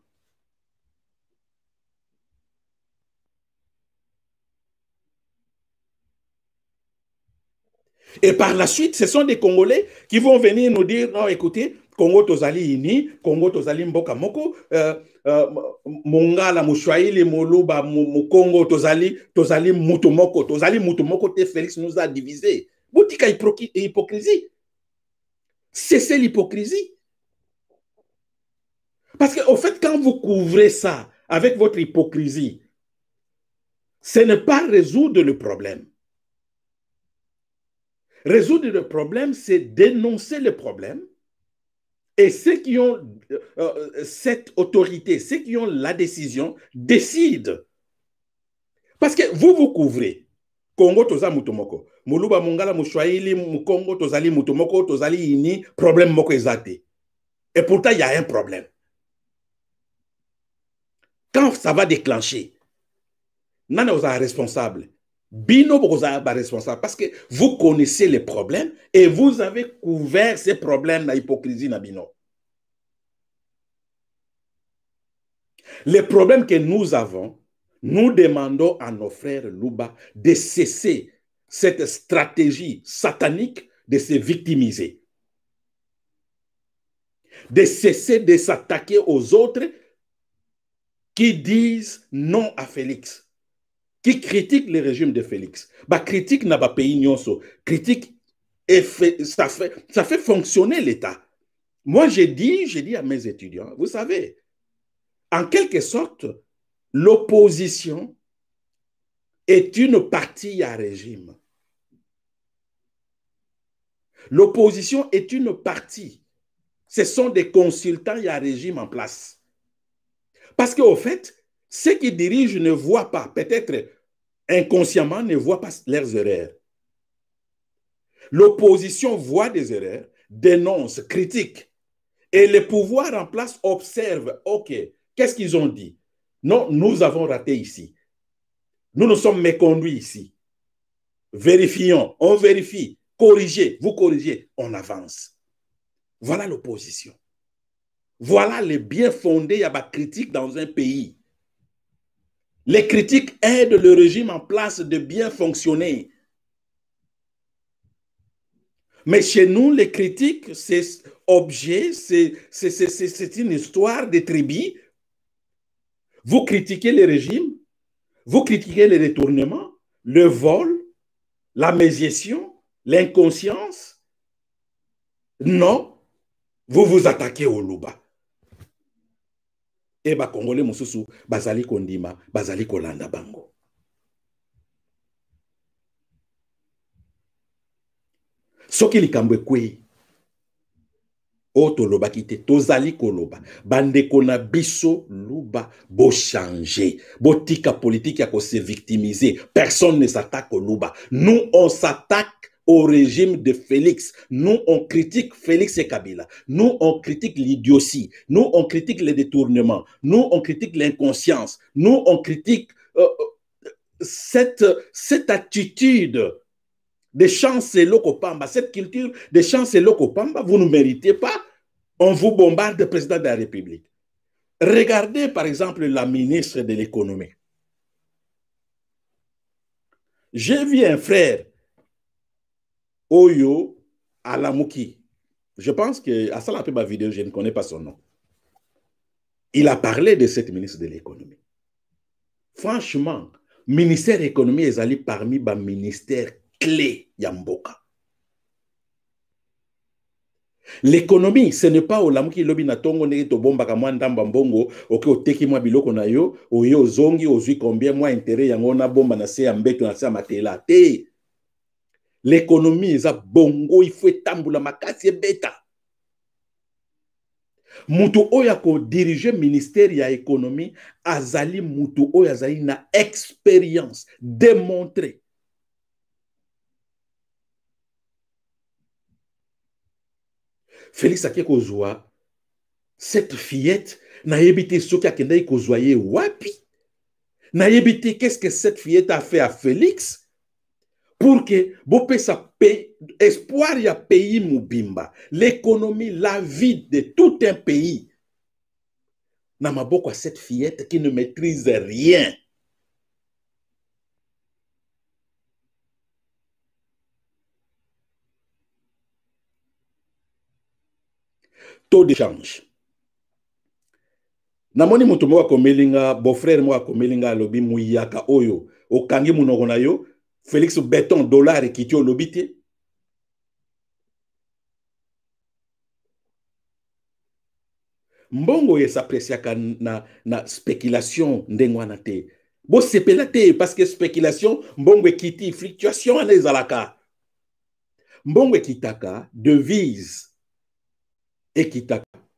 Et par la suite, ce sont des Congolais qui vont venir nous dire, non, écoutez, Congo Tozali Ini, Congo Tozali Mboka Moko, Mongala, Mouchouaïli, Moluba, Congo Tozali Moutomoko, Tozali Moutomoko, Félix nous a divisés. Boutika hypocrisie. Cessez l'hypocrisie. Parce qu'au fait, quand vous couvrez ça avec votre hypocrisie, ce n'est pas résoudre le problème. Résoudre le problème, c'est dénoncer le problème. Et ceux qui ont cette autorité, ceux qui ont la décision, décident. Parce que vous couvrez. Congo toza mutomoko. Muluba mongala mushwaili mukongo tozali mutomoko tozali ini problème moko ezate. Et pourtant il y a un problème. Quand ça va déclencher, nana oza responsable. Bino boza responsable parce que vous connaissez les problèmes et vous avez couvert ces problèmes na hypocrisie na bino. Les problèmes que nous avons, nous demandons à nos frères Luba de cesser cette stratégie satanique de se victimiser. De cesser de s'attaquer aux autres qui disent non à Félix, qui critiquent le régime de Félix. Bah, critique n'a pas pays nyonso. Critique, ça fait fonctionner l'État. Moi, j'ai dit à mes étudiants, vous savez, en quelque sorte, l'opposition est une partie à régime. L'opposition est une partie. Ce sont des consultants à régime en place. Parce qu'au fait, ceux qui dirigent ne voient pas, peut-être inconsciemment, ne voient pas leurs erreurs. L'opposition voit des erreurs, dénonce, critique. Et les pouvoirs en place observent, OK, qu'est-ce qu'ils ont dit? Non, nous avons raté ici. Nous nous sommes méconduits ici. Vérifions, on vérifie. Corrigez, vous corrigez, on avance. Voilà l'opposition. Voilà les bien fondés, il y a des critiques dans un pays. Les critiques aident le régime en place de bien fonctionner. Mais chez nous, les critiques, c'est objet, c'est une histoire de tribus. Vous critiquez les régimes, vous critiquez les détournements, le vol, la mégestion, l'inconscience. Non, vous vous attaquez au Luba. Et ba Congolais mosusu bazali kondima, bazali kolanda bango. Soki likambo ekwe o tolobaki te tozali koloba bandeko na biso luba bo changer botika politique ya ko se victimiser, personne ne s'attaque au luba. Nous on s'attaque au régime de Félix. Nous on critique Félix et Kabila. Nous on critique l'idiotie. Nous on critique les détournements. Nous on critique l'inconscience. Nous on critique cette attitude des chancellots Kopamba, cette culture des chancellots Kopamba, vous ne méritez pas, on vous bombarde le président de la République. Regardez par exemple la ministre de l'économie. J'ai vu un frère, Oyo Alamouki. Je pense que, à ça la ma vidéo, je ne connais pas son nom. Il a parlé de cette ministre de l'économie. Franchement, ministère de l'économie est allé parmi les ministères clés Yamboka. L'économie, ce n'est pas au lamuki lobi na tongo negi to bomba ka mwanda mbambongo, oke oteki mwa biloko na yo, oyo zongi ozui combien mwa intérêt yango na bomba na se ya mbeto na se ya matela te. L'économie eza bongo, il faut etambula makasi ebeta. Mutu oya ko diriger ministère ya économie, azali mutu oya azali na expérience démontrée. Félix Ake Kozwa, cette fillette, n'a évité ce qui a kendai Kozwaye wapi. N'a évité qu'est-ce que cette fillette a fait à Félix pour que Bopé sa espoir ya pays Mubimba, l'économie, la vie de tout un pays. N'a ma beaucoup à cette fillette qui ne maîtrise rien. Taux d'échange. Namoni mutu mwa komelinga, beau-frère mwa komelinga lobi muyaka oyo, okangi munoko na yo, Félix Béton dollar ekiti olobi te. Mbongo yesapresiaka na spéculation ndengwana te. Bo sepela te parce que spéculation mbongo ekiti fluctuation ane ezalaka. Mbongo ekitaka devise ekitaka.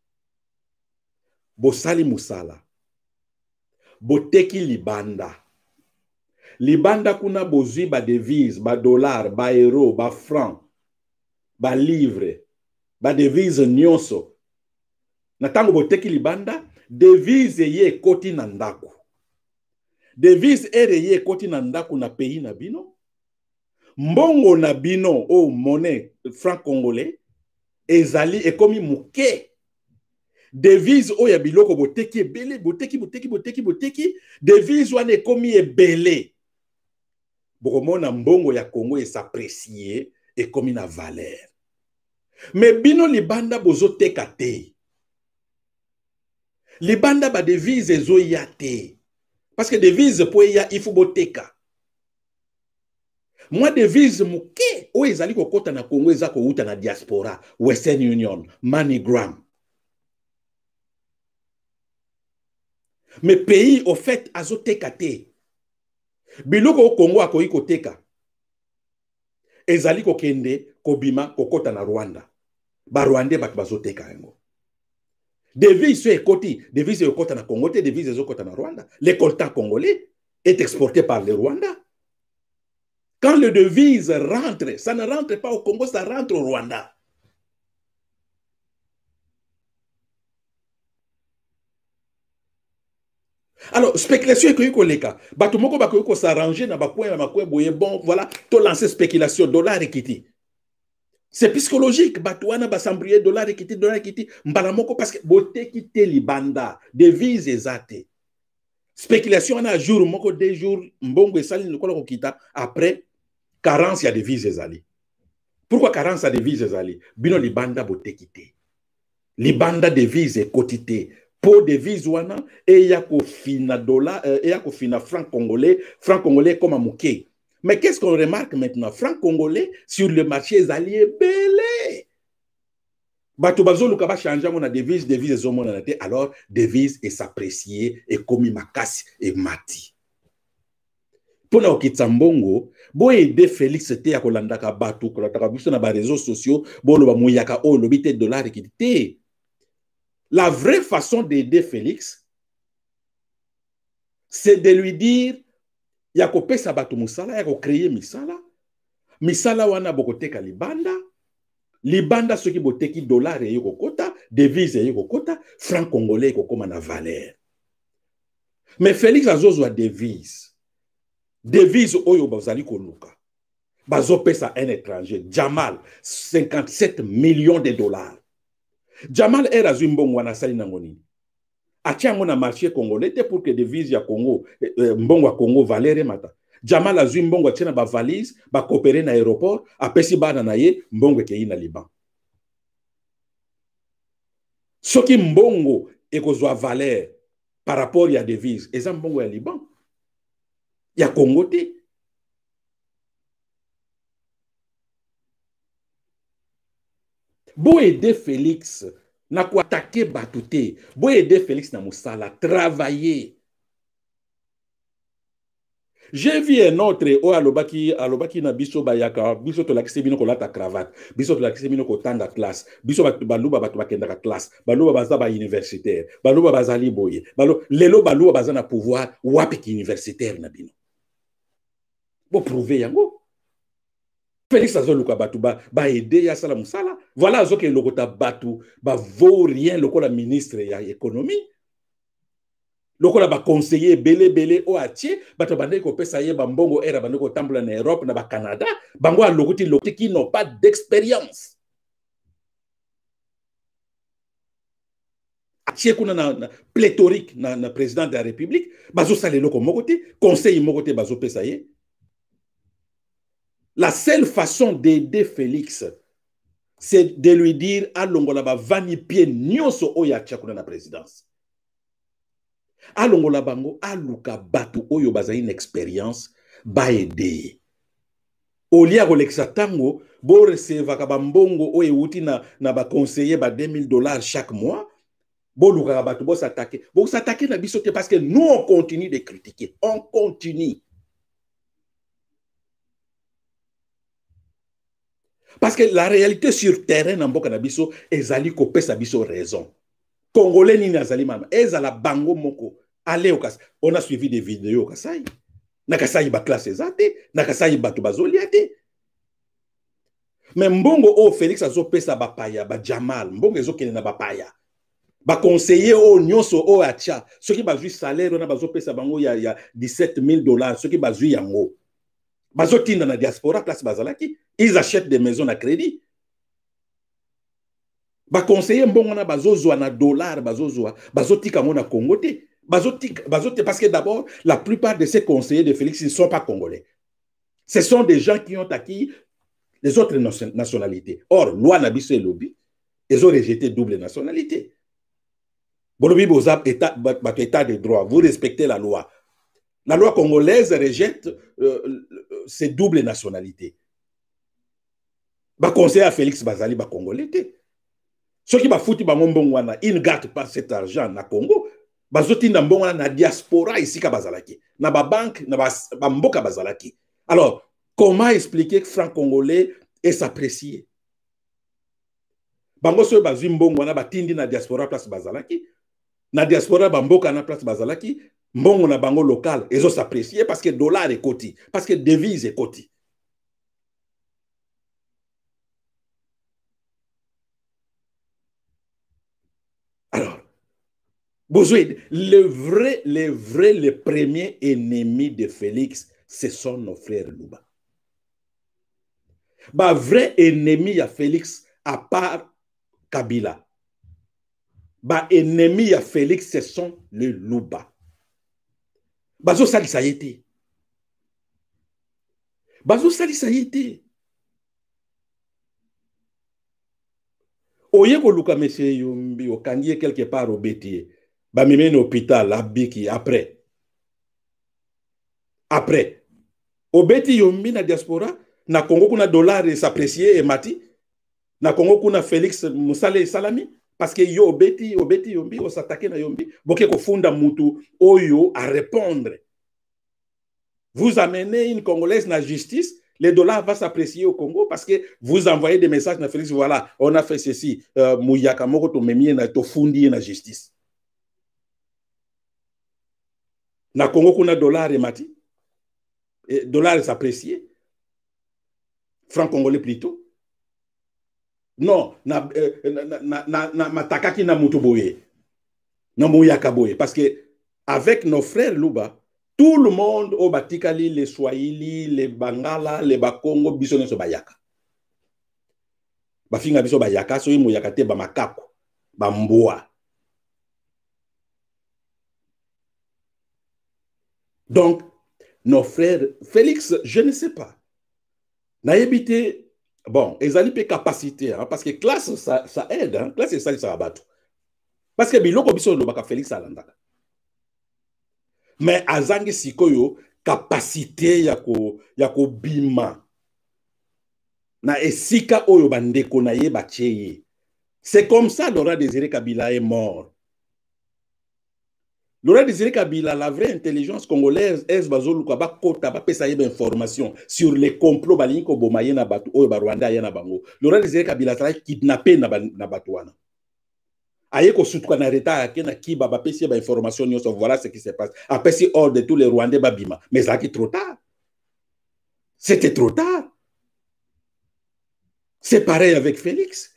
Bosali musala. Boteki libanda. Libanda kuna bozui ba devise, ba dollar, ba euro, ba franc, ba livre, ba devise nyonso. Na tango boteki libanda, devise ye koti na ndaku. Devise ere ye koti na ndaku na pays na bino. Mbongo na bino o monnaie franc congolais ezali ekomi muke. Devise oya biloko boteki ebele, boteki. Devise wane ekomi ebele. Bokomona mbongo ya Congo s'apprécier ekomi na valeur. Mais bino libanda bozoteka te. Libanda ba devise ezoya te. Parce que devise po ya il faut boteka. Moi devise muke o ezali kokota na Congo ezako uta na diaspora, Western Union, MoneyGram. Mais pays au fait azoteka te. Biloko au Congo akoyi koteka. Ezali kokende kobima kokota na Rwanda. Ba Rwanda batu bazoteka yango. Devise ekoti, devise ekota na Congo te, devise ezokota na Rwanda. Le coltan congolais est exporté par le Rwanda. Quand le devise rentre, ça ne rentre pas au Congo, ça rentre au Rwanda. Alors, spéculation est koleka. Batumoko bako s'arranger na bakwe na bakwe boye bon, voilà, to lancer spéculation dollar ekiti. C'est psychologique, batouana basambrier dollar ekiti, mbalamoko parce que bote kite libanda, devise ezate. Spéculation na jour moko 2 jours mbongo esali lokola kokita après carence ya devise ezali. Pourquoi carence ya devise ezali? Bino libanda bote kite. Libanda devise ekotite. Pour devise wana et yako fina dollar et yako fina franc congolais comme amouké. Mais qu'est-ce qu'on remarque maintenant? Franc congolais sur le marché est allié belé. bato bazoluka ba changer mon devise ezomona na te, alors devise et s'apprécier et komi makasi et mati. Pona okitsa mbongo, bo aider Félix te ya kolandaka bato, kolandaka biso na ba réseaux sociaux, bo lo ba moyaka o lobi te dollar ki te. La vraie façon d'aider Félix, c'est de lui dire ya kopesa bato musala, ya ko créer misala. Misala wana bokoteka libanda. Libanda ceux qui boteki dollar et yokokota, devise et yokokota, franc congolais yokokoma na valeur. Mais Félix azozo a devise. Devise oyo bazali koluka. Bazo pesa un étranger. Jamal, 57 millions de dollars. Jamal era zumbongo wana sali nangoni. Atia na marché congolais pour que devise ya Congo, mbongo ya Congo valeur mata. Jamal azwi mbongo atina ba valise, ba coopérer na aéroport, apesi bana na ye, mbongo ke na Liban. Soki mbongo ekozwa valeur par rapport ya devise, eza mbongo ya Liban. Ya Congo te. Bo aider Félix na ko attaquer batouté. Bo aider Félix na musala travailler. J'ai vu un autre alobaki na biso bayaka biso to lakise bino ko lata cravate biso to lakise bino ko tanga classe biso baluba batu bakenda ka classe baluba baza ba universitaire baluba bazali boye lelo baluba baza na pouvoir wapi ki universitaire na bino bo prouver yango Félix azoluka batu ba aider ya sala musala voilà azoke lokota batu ba vaut rien lokola ministre ya économie. Lokola ba conseiller belé o atie bato bande ko pesa ye ba mbongo era bande ko tambula na Europe na ba Canada bango a lokoti qui n'ont pas d'expérience. Atie kuna na pléthorique na président de la République bazo sale loko mokote conseil mokote bazo pesa ye. La seule façon d'aider Félix c'est de lui dire alongola ba vani pied nyonso o ya tia kuna na présidence. Alongola bango aluka batu oyo bazali une expérience ba aider. Olia kolekisa tango bo recevaka ba mbongo oyo euti na ba conseiller ba $2000 chaque mois. Bo luka batu bo s'attaquer na biso te parce que nous on continue de critiquer, on continue. Parce que la réalité sur terrain na mboka na biso ezali ko pesa biso raison. Congolais ni nazali mama ezala bango moko allez au Kasai. On a suivi des vidéos au Kasai. Na Kasai ba classe ezate, na Kasai ba tubazoliate. Mais mbongo o Félix azo pesa ba paya ba Jamal, mbongo ezo kene na ba paya. Ba conseiller o nyonso o atia, ceux qui bazui salaire on a bazo pesa bango ya $17,000, ceux qui bazui yango. Bazo tinda na diaspora place bazalaki, ils achètent des maisons à crédit. Ba conseiller mbongo na bazozwa na dollar bazozwa bazotika ngo na Congo te bazote parce que d'abord la plupart de ces conseillers de Félix ne sont pas congolais. Ce sont des gens qui ont acquis les autres nationalités. Or loi na biso lobby ils ont rejeté double nationalité. Bolobi boza état de droit, vous respectez la loi. La loi congolaise rejette ces doubles nationalités. Ba conseiller à Félix bazali ba congolais te. Ceux qui bafouti ba mbongo wana, ils ne gardent pas cet argent na Congo. Bazoti na mbongo na diaspora ici ka bazalaki. Na ba banque, na ba mboka bazalaki. Alors, comment expliquer que franc congolais est s'apprécier? Bango so bazwi mbongo wana batindi na diaspora place bazalaki. Na diaspora ba mboka na place bazalaki, mbongo na bango local ezo s'apprécier parce que dollar est koti, parce que devise est koti. Le premier ennemi de Félix, ce sont nos frères Luba. Le vrai ennemi à Félix, à part Kabila, ennemi à Félix, ce sont les Luba. Bazo sali sa yete. Bazo sali sa yete. Oye ko luka monsieur Yombi, okangie quelque part au bétier. Ba meme na hôpital abiki après obeti yombi na diaspora na Congo kuna dollar s'apprécier et mati Na Congo kuna Félix Musale Salami parce que yo obeti yombi o s'attaquer na yombi boke ko funda mutu oyo à répondre. Vous amenez une Congolaise na justice, le dollar va s'apprécier au Congo parce que vous envoyez des messages na Félix, voilà, on a fait ceci, Mouyaka moko to memie na to fundi na justice. Na Congo kuna dollar et mati, dollar s'apprécier, franc congolais plutôt. Non, matakaki na mutuboye, na Mouyaka boye, parce que avec nos frères Luba, tout le monde au Batikali, les Swahili, les Bangala, les Bakongo, biso ne so bayaka. Bafinga biso bayaka, so imo yakate ba makako, ba mboa. Donc, nos frères, Félix, je ne sais pas. N'a évité, bon, ils ont des capacités, hein, parce que classe, ça aide, hein, classe, ça abat. Parce que biloko biso lo baka Félix alandaka. Mais azangi sikoyo capacité yako bima na esika oyo bandeko na ye bacheye. C'est comme ça Laurent Désiré Kabila est mort. Laurent Désiré Kabila, la vraie intelligence congolaise, est bazoluka ba kota ba pesa yeba information sur les complots balinko bomaye na batu oyo ba Rwanda ya na bango. Laurent Désiré Kabila tra kidnappé na batu wana. Aye ko sutuka na reta yake na kiba ba pesi ba information nyonso, voilà ce qui se passe. Après si hors de tous les Rwandais babima, mais ça qui trop tard. C'était trop tard. C'est pareil avec Félix.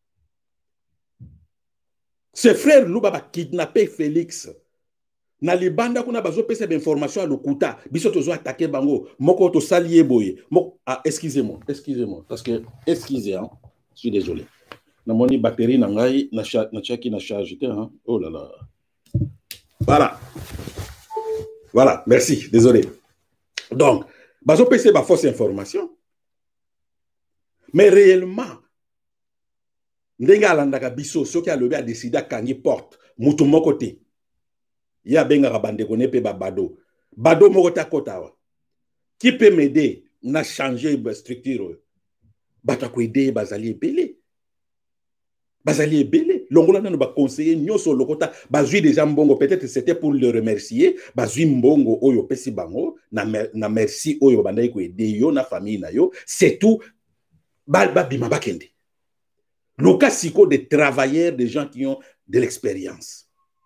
Ce frère Luba ba kidnappé Félix. Na libanda kuna bazo pesa d'information à lokuta, biso tozo attaquer bango, moko to salier boye. Ah, excusez-moi, parce que excusez, hein. Je suis désolé. Na moni batterie na ngai na chaki na charge hein. Oh là là. Voilà. Voilà, merci, désolé. Donc, bazo pesa ba fausse information. Mais réellement ndenga landaka biso soki alobi a décidé kangi porte mutu moko te. Ya benga bandeko ne pe bado. Bado moko ta kotawa. Qui peut m'aider na changer la structure? Bata ko aider bazali ebele. Bazali ebele. Longola na ba conseiller nyoso lokota bazui déjà mbongo, peut-être c'était pour le remercier, bazui mbongo oyo pesi bango na merci oyo bandai ko aider yo na famille na yo, c'est tout ba bima bakende. Loka siko des travailleurs, des gens qui ont de l'expérience.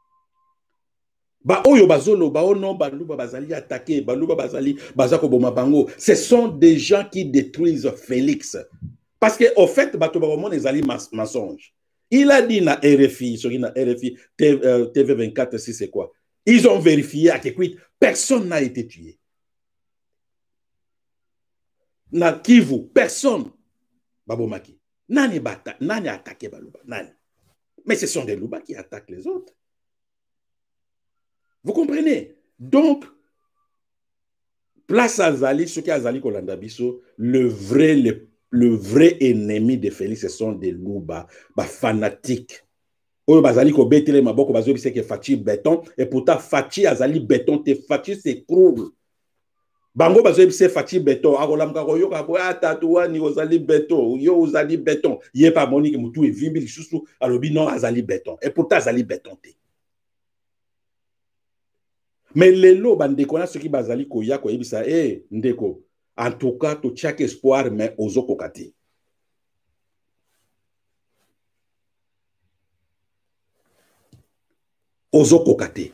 Ba oyo bazolo ba ono baluba bazali attaqué baluba bazali bazako boma bango, ce sont des gens qui détruisent Félix parce que au fait bato ba mon ezali mensonge. Il a dit na RFI sur na RFI TV24 si c'est quoi, ils ont vérifié à que personne n'a été tué na Kivu, personne babomaki nani attaqué baluba nani, mais ce sont des luba qui attaquent les autres. Vous comprenez? Donc, place à Zali, ce qui a Zali Kolandabiso, le vrai ennemi de Félix, ce sont des loups, fanatiques. Oyo bazali ko betele maboko bazo bise ke Fachi béton, et pourtant Fachi azali béton, te Fachi s'écroule. Bango bazo bise Fachi béton, agolam ka koyo ka boya tatouwa ni ozali béton, yo ozali béton. Yé pa moni ke mutu e vimbi lisusu alobi non azali béton, et pourtant azali béton te. Mais les lots bandeko na ceux qui bazali koya ko yebisa ndeko, en tout cas to chaque espoir mais ozo kokati. Ozo kokati.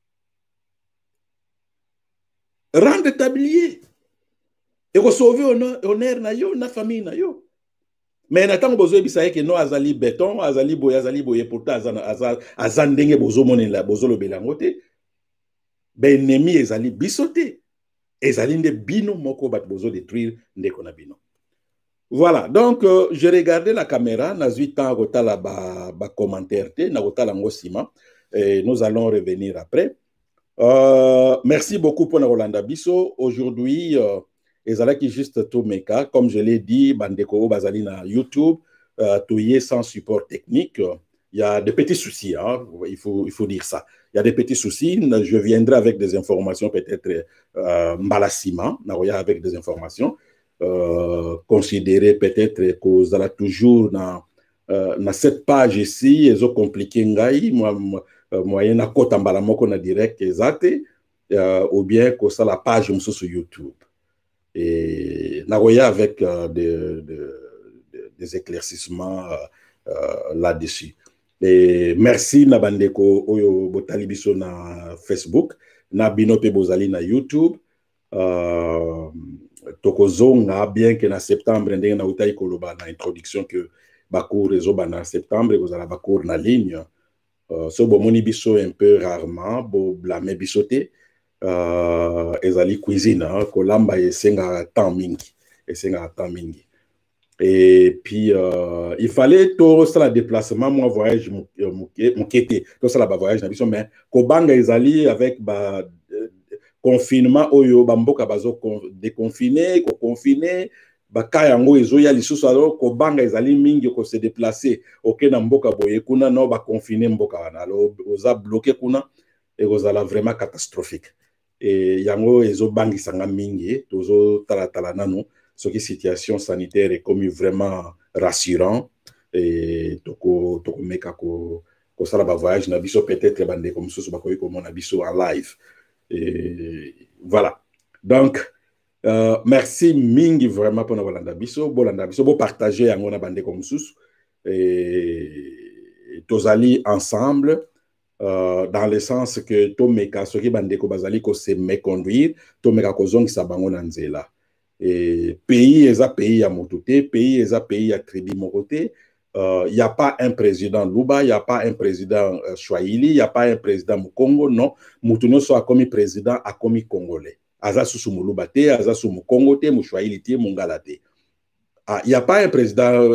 Rendre tablier. Et ko sauver honneur na yo na famille na yo. Mais natango bozo yebisa ke no azali béton, azali boye pourtant azandenge bozo monela bozo lo belangote. Ben ennemi ezali bisoté. Ezali nde bino moko bat bozo détruire ndeko na bino. Voilà, donc je regardais la caméra, nazui temps rotala ba commentaire te, na rotala ngosima, et nous allons revenir après. Merci beaucoup pour Rolanda Bisso. Aujourd'hui, ezala qui juste tout mes cas, comme je l'ai dit, bandeko bazali na YouTube, touye sans support technique. Il y a des petits soucis, hein, il faut dire ça. Il y a des petits soucis. Je viendrai avec des informations peut-être mbalassima, avec des informations. considérer peut-être que vous allez toujours dans cette page ici, ils ont compliqué ngai, moyen na kota mbala moko na direct exact, ou bien que ça la page sur YouTube. Et nagoya avec des éclaircissements là-dessus. Et merci na bandeko oyo botali biso na Facebook, na binope bozali na YouTube. Tokozonga bien que na septembre ndenge na utai koloba na introduction que bakour réseau na septembre kozala bakour na ligne. So bomoni biso un peu rarement bo blâmer bisoté ezali cuisine kolamba esenga temps mingi et puis il fallait tout ça la déplacement moi voyage mokete tout ça la voyage na biso mais kobanga ezali avec ba confinement oyo bamboka bazo déconfiné ko confiné baka yango ezoya lisusu alors kobanga ezali mingi ko se déplacer OK na mboka boye kuna no ba confiné mboka wana alors oza bloqué kuna et ozala vraiment catastrophique et yango ezobangisa mingi tozo tala nanu ce qui situation sanitaire est comme vraiment rassurant et toko meka ko sala ba voyage na biso peut-être bande comme ça ba koyi comme on a biso en live. Et voilà. Donc, merci mingi vraiment pour Bolanda Biso. Bolanda Biso, pour partager à mon bande comme sous. Et tous allés ensemble, dans le sens que Tomeka, ce qui bande ko bazali ko se méconduire, Tomeka ko zong sa bango nanzela. Et pays est un pays à mototé, pays est un pays à tribu mototé. Il n'y a pas un président Luba, il n'y a pas un président Swahili, il n'y a pas un président Mukongo, non. Moutounio soit comme président à comme Congolais. Aza sous Mulubate, Aza sous Mukongo, Mouchwahili, Mungalate. Il n'y a pas un président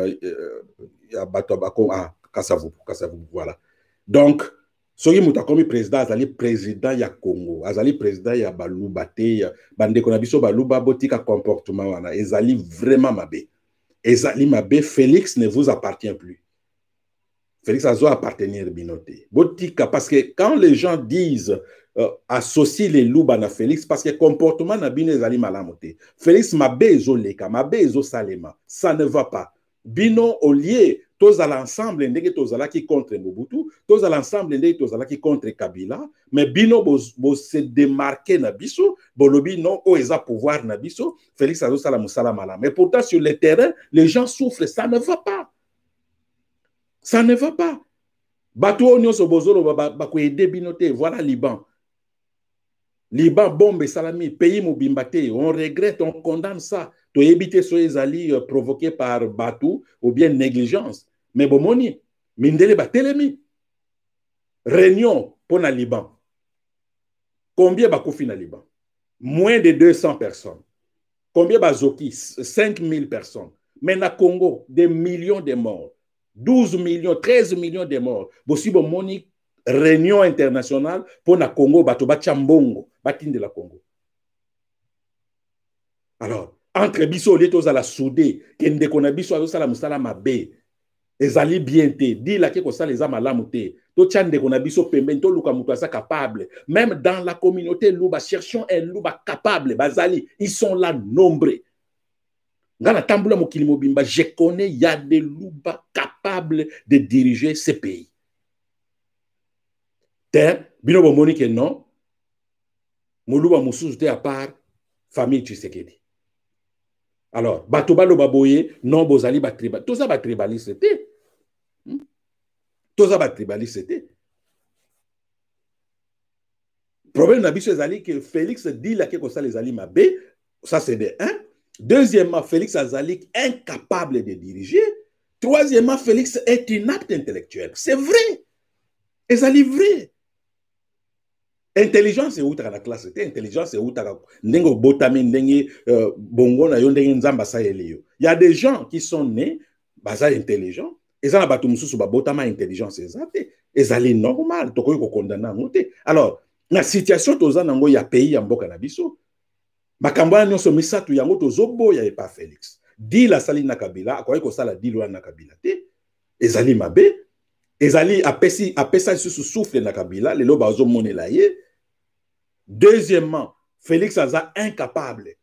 Kassavou, voilà. Donc, soki muta comme président, Azali président ya Congo, Azali président ya Balubate, Bande Konabiso Baluba, Botika comportement, wana, Ezali vraiment mabé. Ezali Mabé, Félix ne vous appartient plus. Félix a doit appartenir Binoté. Botika, parce que quand les gens disent associer les loups à Félix, parce que comportement na Bino Ezali Malamoté. Félix Mabé Ezo Leka, Mabé Ezo Salema. Ça ne va pas. Bino au lieu, tous à l'ensemble, tous à la qui contre Mobutu, tous à l'ensemble, tous à la qui contre Kabila, mais Bino bo se démarquer na biso, bolobi non, o eza pouvoir na biso, Félix Azo Salam Salamala. Mais pourtant, sur le terrain, les gens souffrent, ça ne va pas. Ça ne va pas. Bato onyo so bozolo ba ko aider Binoté, voilà Liban. Liban, bombe, salami, pays Mobimbate, on regrette, on condamne ça. To éviter ces alliés provoqués par Batou ou bien négligence. Mais bon, moni, mindele batelemi. Réunion pour le Liban. Combien bakoufi na Liban? Moins de 200 personnes. Combien bazoki? 5000 personnes. Mais na Congo, des millions de morts. 12 millions, 13 millions de morts. Bossi bon moni, réunion internationale pour na Congo, bato bachambongo, batin de la Congo. Alors, entre biso les tous à la soudé kende kona biso azo sala musala mabe ezali bien te di la ke ko sala les amalamu te to chande kona biso pembe to luka mutu asa capable même dans la communauté luba cherchons un luba capable bazali ils sont là nombreux ngana tambula mokili mobimba je connais il y a des luba capables de diriger ces pays te bino bomoni ke non moluba mususu te à part famille Tshisekedi. Alors, Batobalo Baboye, non, Bozali Batriba. Tout ça, Batribaliste, c'était. Tout ça, Batribaliste, c'était. Le problème, c'est que Félix dit là que ça, les Ali Mabé, ça, c'est de un. Deuxièmement, Félix Azali incapable de diriger. Troisièmement, Félix est inapte intellectuel. C'est vrai. Et ça, c'est vrai. Intelligence est où la classe, intelligence est où nengo botami ndenge bongo na yo ndenge nzamba sa yeleyo. Il y a des gens qui sont nés baza intelligents et ça na batu mususu ba botama intelligence ezate ezali normal to ko condamner ngote. Alors, na situation toza nango ya pays ya mboka na biso makambo ya nyonso misatu yango tozobo ya pas Félix. Di la sali na Kabila akoyi ko sala di lwa na Kabila te ezali mabe ezali apesa sous souffle na Kabila lelo bazo monela ye. Deuxièmement, Félix Aza incapable.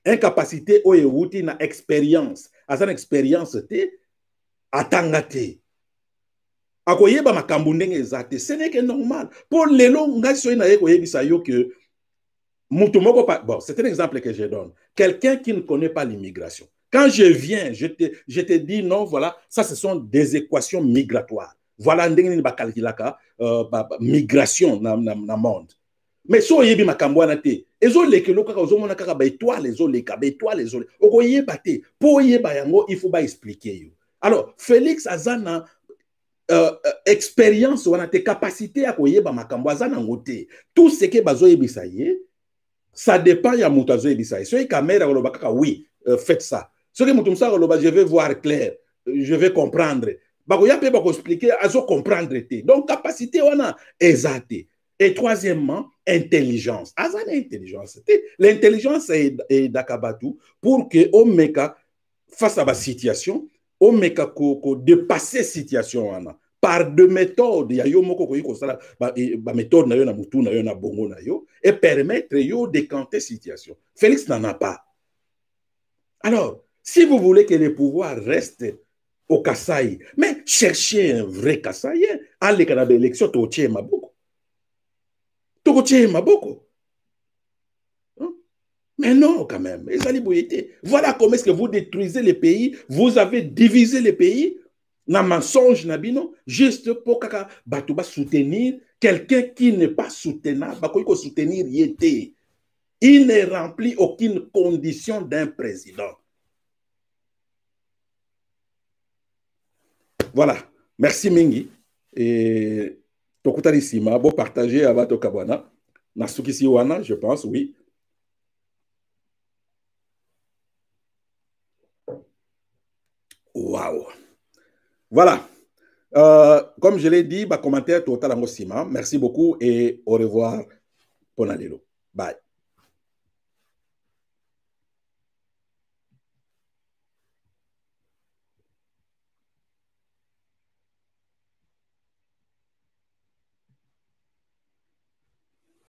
incapacité oyo euti na expérience aza na expérience te atanga te akoyeba makambo ndenge eza te ce n'est que normal mpo lelo ngai soki naye koyebisa yo ke mutu moko bon c'est un exemple que je donne quelqu'un qui ne connaît pas l'immigration quand je viens je te dis non voilà ça ce sont des équations migratoires voilà ndenge nini bakalkulaka migration na monde mais so oyebi makambo wana te ezolekelo kaka ozomona kaka baétoile ezoleka baétoile ezoleka okoyeba te mpo oyeba yango il faut baexplike yo alors Félix aza na expérience wana te capacité ya koyeba makambo aza nango te tout ce que bazoyebisa ye ça dépend ya moto azoyebisa ye soki kamera koloba kaka oui faites ça soki moto mosusu akoloba je vais voir clair je vais comprendre bakoya mpe bakoexplike azocomprendre te donc capacité wana eza te. Et troisièmement, intelligence. Azan intelligence. L'intelligence est d'Akabatu pour que Omeka, face à la situation, Omeka ko dépasser la situation par deux méthodes. Il y a yo moko ko sala ba méthode na yo na mutu na yo na bongo na yo et permettre yo décanter situation. Félix n'en a pas. Alors, si vous voulez que le pouvoir reste au Kasaï, mais cherchez un vrai Kasaïen. Allez quand il y a élection, tu tiens ma beaucoup. Maboko. Mais non, quand même. Voilà comment est-ce que vous détruisez les pays. Vous avez divisé les pays. Na mensonge, nabino, juste pour que Batouba soutenir quelqu'un qui n'est pas soutenable. Bakoiko soutenir yété. Il ne remplit aucune condition d'un président. Voilà. Merci Mingi. Et Tokutarissima, bon partager à Bato Kabwana. Nasuki Siwana, je pense, oui. Waouh. Voilà. Comme je l'ai dit, commentaire total à Mossima. Merci beaucoup et au revoir. Bonalelo. Bye.